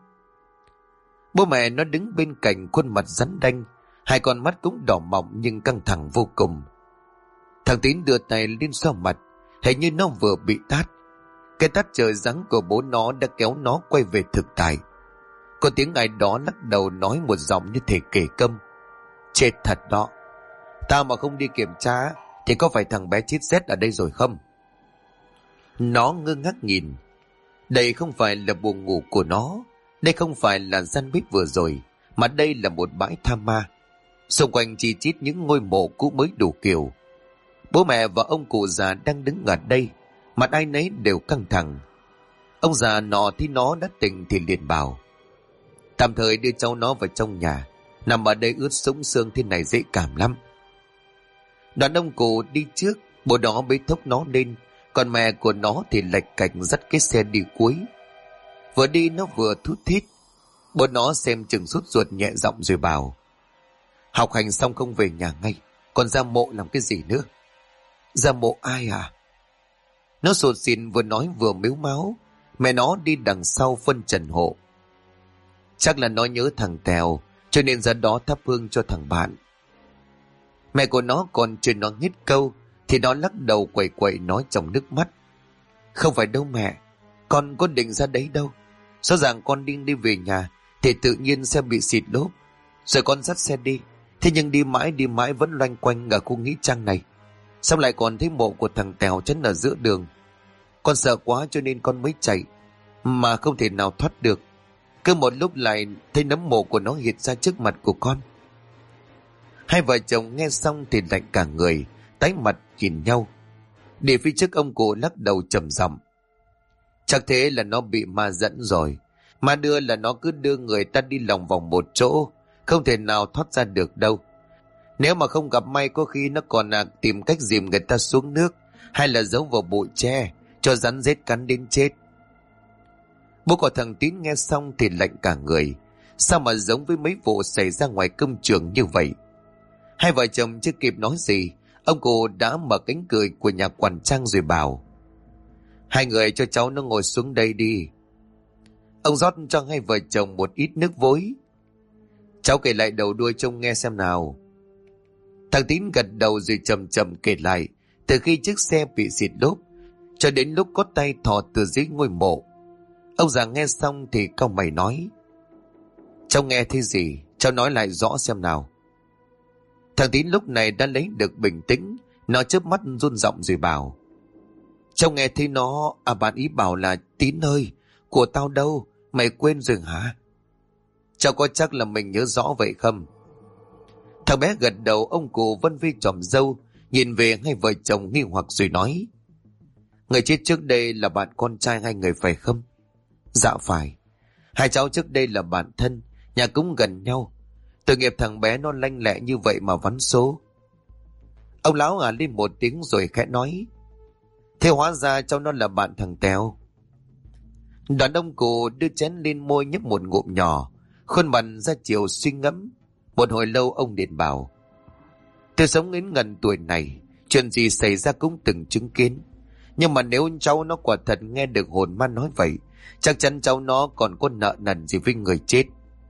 Bố mẹ nó đứng bên cạnh, khuôn mặt rắn đanh, hai con mắt cũng đỏ mọng nhưng căng thẳng vô cùng. Thằng Tín đưa tay lên xoa mặt, hình như nó vừa bị tát. Cái tát trời giáng của bố nó đã kéo nó quay về thực tại. Có tiếng ai đó lắc đầu nói một giọng như thể kể câm. Chết thật đó, tao mà không đi kiểm tra thì có phải thằng bé chết rét ở đây rồi không? Nó ngơ ngác nhìn. Đây không phải là buồng ngủ của nó, đây không phải là gian bếp vừa rồi, mà đây là một bãi tha ma. Xung quanh chi chít những ngôi mộ cũ mới đủ kiểu. Bố mẹ và ông cụ già đang đứng ở đây, mặt ai nấy đều căng thẳng. Ông già nọ thì nó đã tỉnh thì liền bảo: tạm thời đưa cháu nó vào trong nhà, Nằm ở đây ướt sũng xương thế này dễ cảm lắm. Đoàn ông cụ đi trước, bố đó bế thốc nó lên, còn mẹ của nó thì lạch cạch dắt cái xe đi cuối. Vừa đi nó vừa thút thít. Bố nó xem chừng sốt ruột nhẹ giọng rồi bảo: Học hành xong không về nhà ngay, còn ra mộ làm cái gì nữa? Ra mộ ai à? Nó sụt sịn vừa nói vừa mếu máo. Mẹ nó đi đằng sau phân trần hộ. Chắc là nó nhớ thằng Tèo, cho nên ra đó thắp hương cho thằng bạn. Mẹ của nó còn chưa nói hết câu thì nó lắc đầu quẩy quẩy nói trong nước mắt: Không phải đâu mẹ, con có định ra đấy đâu. Rõ ràng con đi về nhà thì tự nhiên xe bị xịt lốp, rồi con dắt xe đi. Thế nhưng đi mãi vẫn loanh quanh ở khu nghĩa trang này. Xong lại còn thấy mộ của thằng Tèo chắn ở giữa đường. Con sợ quá cho nên con mới chạy, mà không thể nào thoát được. Cứ một lúc lại thấy nấm mộ của nó hiện ra trước mặt của con. Hai vợ chồng nghe xong thì lạnh cả người, tái mặt nhìn nhau. Để phía trước ông cụ lắc đầu trầm giọng: Chắc thế là nó bị ma dẫn rồi. Ma đưa là nó cứ đưa người ta đi lòng vòng một chỗ, không thể nào thoát ra được đâu. Nếu mà không gặp may có khi nó còn tìm cách dìm người ta xuống nước, hay là giấu vào bụi tre cho rắn rết cắn đến chết. Bố của thằng Tín nghe xong thì lạnh cả người. Sao mà giống với mấy vụ xảy ra ngoài công trường như vậy? Hai vợ chồng chưa kịp nói gì, ông cụ đã mở cánh cười của nhà quản trang rồi bảo: Hai người cho cháu nó ngồi xuống đây đi. Ông rót cho hai vợ chồng một ít nước vối. Cháu kể lại đầu đuôi trông nghe xem nào. Thằng Tín gật đầu rồi chậm chậm kể lại từ khi chiếc xe bị xịt lốp cho đến lúc có tay thò từ dưới ngôi mộ. Ông già nghe xong thì cau mày nói: Cháu nghe thấy gì? Cháu nói lại rõ xem nào. Thằng Tín lúc này đã lấy được bình tĩnh, nó chớp mắt run giọng rồi bảo: Cháu nghe thấy nó, bạn ý bảo là Tín ơi, của tao đâu, mày quên rồi hả? Cháu có chắc là mình nhớ rõ vậy không? Thằng bé gật đầu. Ông cụ vân vê chòm râu, nhìn về hai vợ chồng nghi hoặc rồi nói: Người chết trước đây là bạn con trai hai người phải không? Dạ phải. Hai cháu trước đây là bạn thân, nhà cũng gần nhau. Tội nghiệp thằng bé nó lanh lẹ như vậy mà vắn số. Ông lão lên một tiếng rồi khẽ nói: Thế hóa ra cháu nó là bạn thằng Tèo. Đoàn ông cụ đưa chén lên môi nhấp một ngụm nhỏ, khuôn mặt ra chiều suy ngẫm. Một hồi lâu ông liền bảo: Tôi sống đến gần tuổi này, chuyện gì xảy ra cũng từng chứng kiến. Nhưng mà nếu cháu nó quả thật nghe được hồn ma nói vậy, chắc chắn cháu nó còn có nợ nần gì với người chết.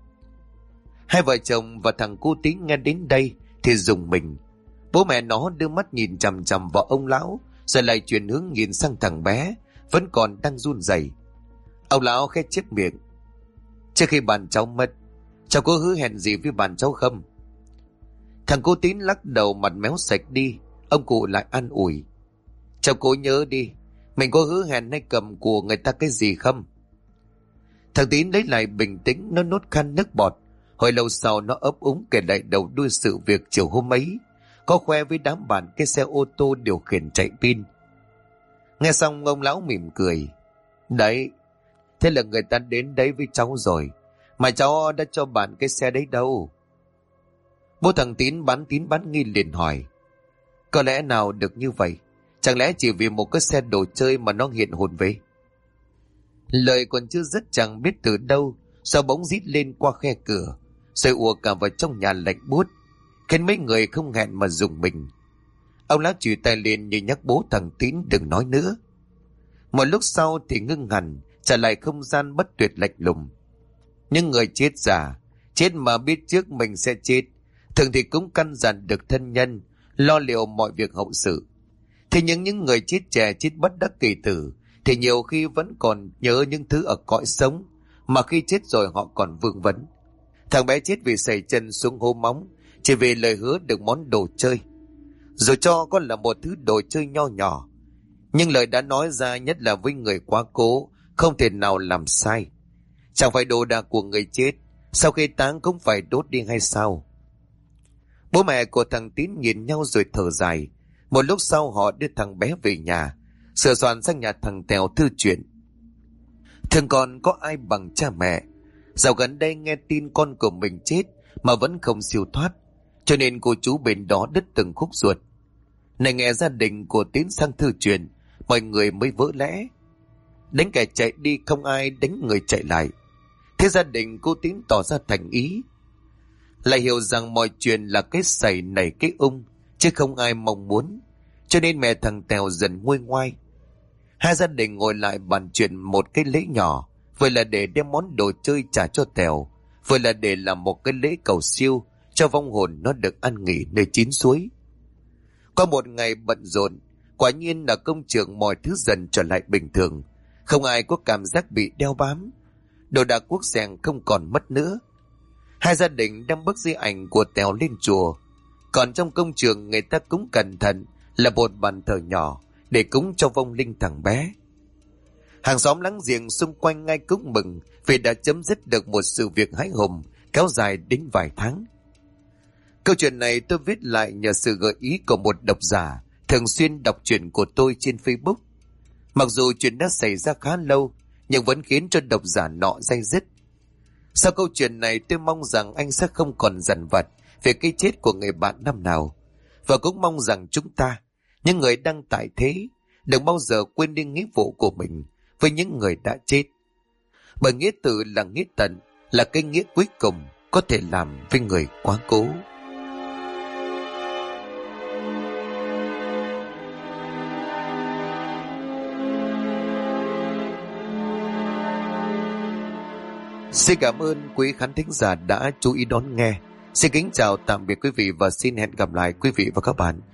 Hai vợ chồng và thằng cu Tín nghe đến đây thì rùng mình. Bố mẹ nó đưa mắt nhìn chằm chằm vào ông lão, rồi lại chuyển hướng nhìn sang thằng bé vẫn còn đang run rẩy. Ông lão khẽ chép miệng: Trước khi bạn cháu mất, cháu có hứa hẹn gì với bạn cháu không? Thằng cô Tín lắc đầu, mặt méo sạch đi. Ông cụ lại an ủi: Cháu cố nhớ đi, mình có hứa hẹn hay cầm của người ta cái gì không? Thằng Tín lấy lại bình tĩnh, nó nuốt khăn nước bọt. Hồi lâu sau nó ấp úng kể lại đầu đuôi sự việc chiều hôm ấy, có khoe với đám bạn cái xe ô tô điều khiển chạy pin. Nghe xong ông lão mỉm cười: Đấy, thế là người ta đến đấy với cháu rồi, mà cháu đã cho bạn cái xe đấy đâu? Bố thằng Tín bán nghi liền hỏi: Có lẽ nào được như vậy? Chẳng lẽ chỉ vì một cái xe đồ chơi mà nó hiện hồn về? Lời còn chưa dứt chẳng biết từ đâu sao bỗng rít lên qua khe cửa, rồi ùa cả vào trong nhà lạnh buốt, khiến mấy người không hẹn mà rùng mình. Ông lão chửi tay lên như nhắc bố thằng Tín đừng nói nữa. Một lúc sau thì ngưng hẳn, trở lại không gian bất tuyệt lạnh lùng. Nhưng người chết già, chết mà biết trước mình sẽ chết, thường thì cũng căn dặn được thân nhân lo liệu mọi việc hậu sự. Thế nhưng những người chết trẻ chết bất đắc kỳ tử thì nhiều khi vẫn còn nhớ những thứ ở cõi sống, mà khi chết rồi họ còn vương vấn. Thằng bé chết vì sẩy chân xuống hố móng, chỉ vì lời hứa được món đồ chơi. Dù cho có là một thứ đồ chơi nho nhỏ, nhưng lời đã nói ra, nhất là với người quá cố, không thể nào làm sai. Chẳng phải đồ đạc của người chết sau khi táng cũng phải đốt đi hay sao? Bố mẹ của thằng Tín nhìn nhau rồi thở dài. Một lúc sau họ đưa thằng bé về nhà, sửa soạn sang nhà thằng Tèo thư chuyện. Thường còn có ai bằng cha mẹ. Dạo gần đây nghe tin con của mình chết mà vẫn không siêu thoát, cho nên cô chú bên đó đứt từng khúc ruột. Này nghe gia đình của Tiến sang thư truyền, mọi người mới vỡ lẽ. Đánh kẻ chạy đi không ai đánh người chạy lại. Thế gia đình cô Tiến tỏ ra thành ý, lại hiểu rằng mọi chuyện là cái sảy nảy cái ung, chứ không ai mong muốn, cho nên mẹ thằng Tèo dần nguôi ngoai. Hai gia đình ngồi lại bàn chuyện một cái lễ nhỏ, vừa là để đem món đồ chơi trả cho Tèo, vừa là để làm một cái lễ cầu siêu cho vong hồn nó được an nghỉ nơi chín suối. Qua một ngày bận rộn, quả nhiên là công trường mọi thứ dần trở lại bình thường, không ai có cảm giác bị đeo bám, đồ đạc cuốc xẻng không còn mất nữa. Hai gia đình đem bức di ảnh của Tèo lên chùa, còn trong công trường người ta cũng cẩn thận là một bàn thờ nhỏ để cúng cho vong linh thằng bé. Hàng xóm láng giềng xung quanh ngay cũng mừng vì đã chấm dứt được một sự việc hãi hùng kéo dài đến vài tháng. Câu chuyện này tôi viết lại nhờ sự gợi ý của một độc giả thường xuyên đọc truyện của tôi trên Facebook. Mặc dù chuyện đã xảy ra khá lâu, nhưng vẫn khiến cho độc giả nọ day dứt. Sau câu chuyện này tôi mong rằng anh sẽ không còn dằn vặt về cái chết của người bạn năm nào. Và cũng mong rằng chúng ta, những người đang tại thế, đừng bao giờ quên đi nghĩa vụ của mình với những người đã chết. Bởi nghĩa tử là nghĩa tận, là cái nghĩa cuối cùng có thể làm với người quá cố. Xin cảm ơn quý khán thính giả đã chú ý đón nghe. Xin kính chào tạm biệt quý vị và xin hẹn gặp lại quý vị và các bạn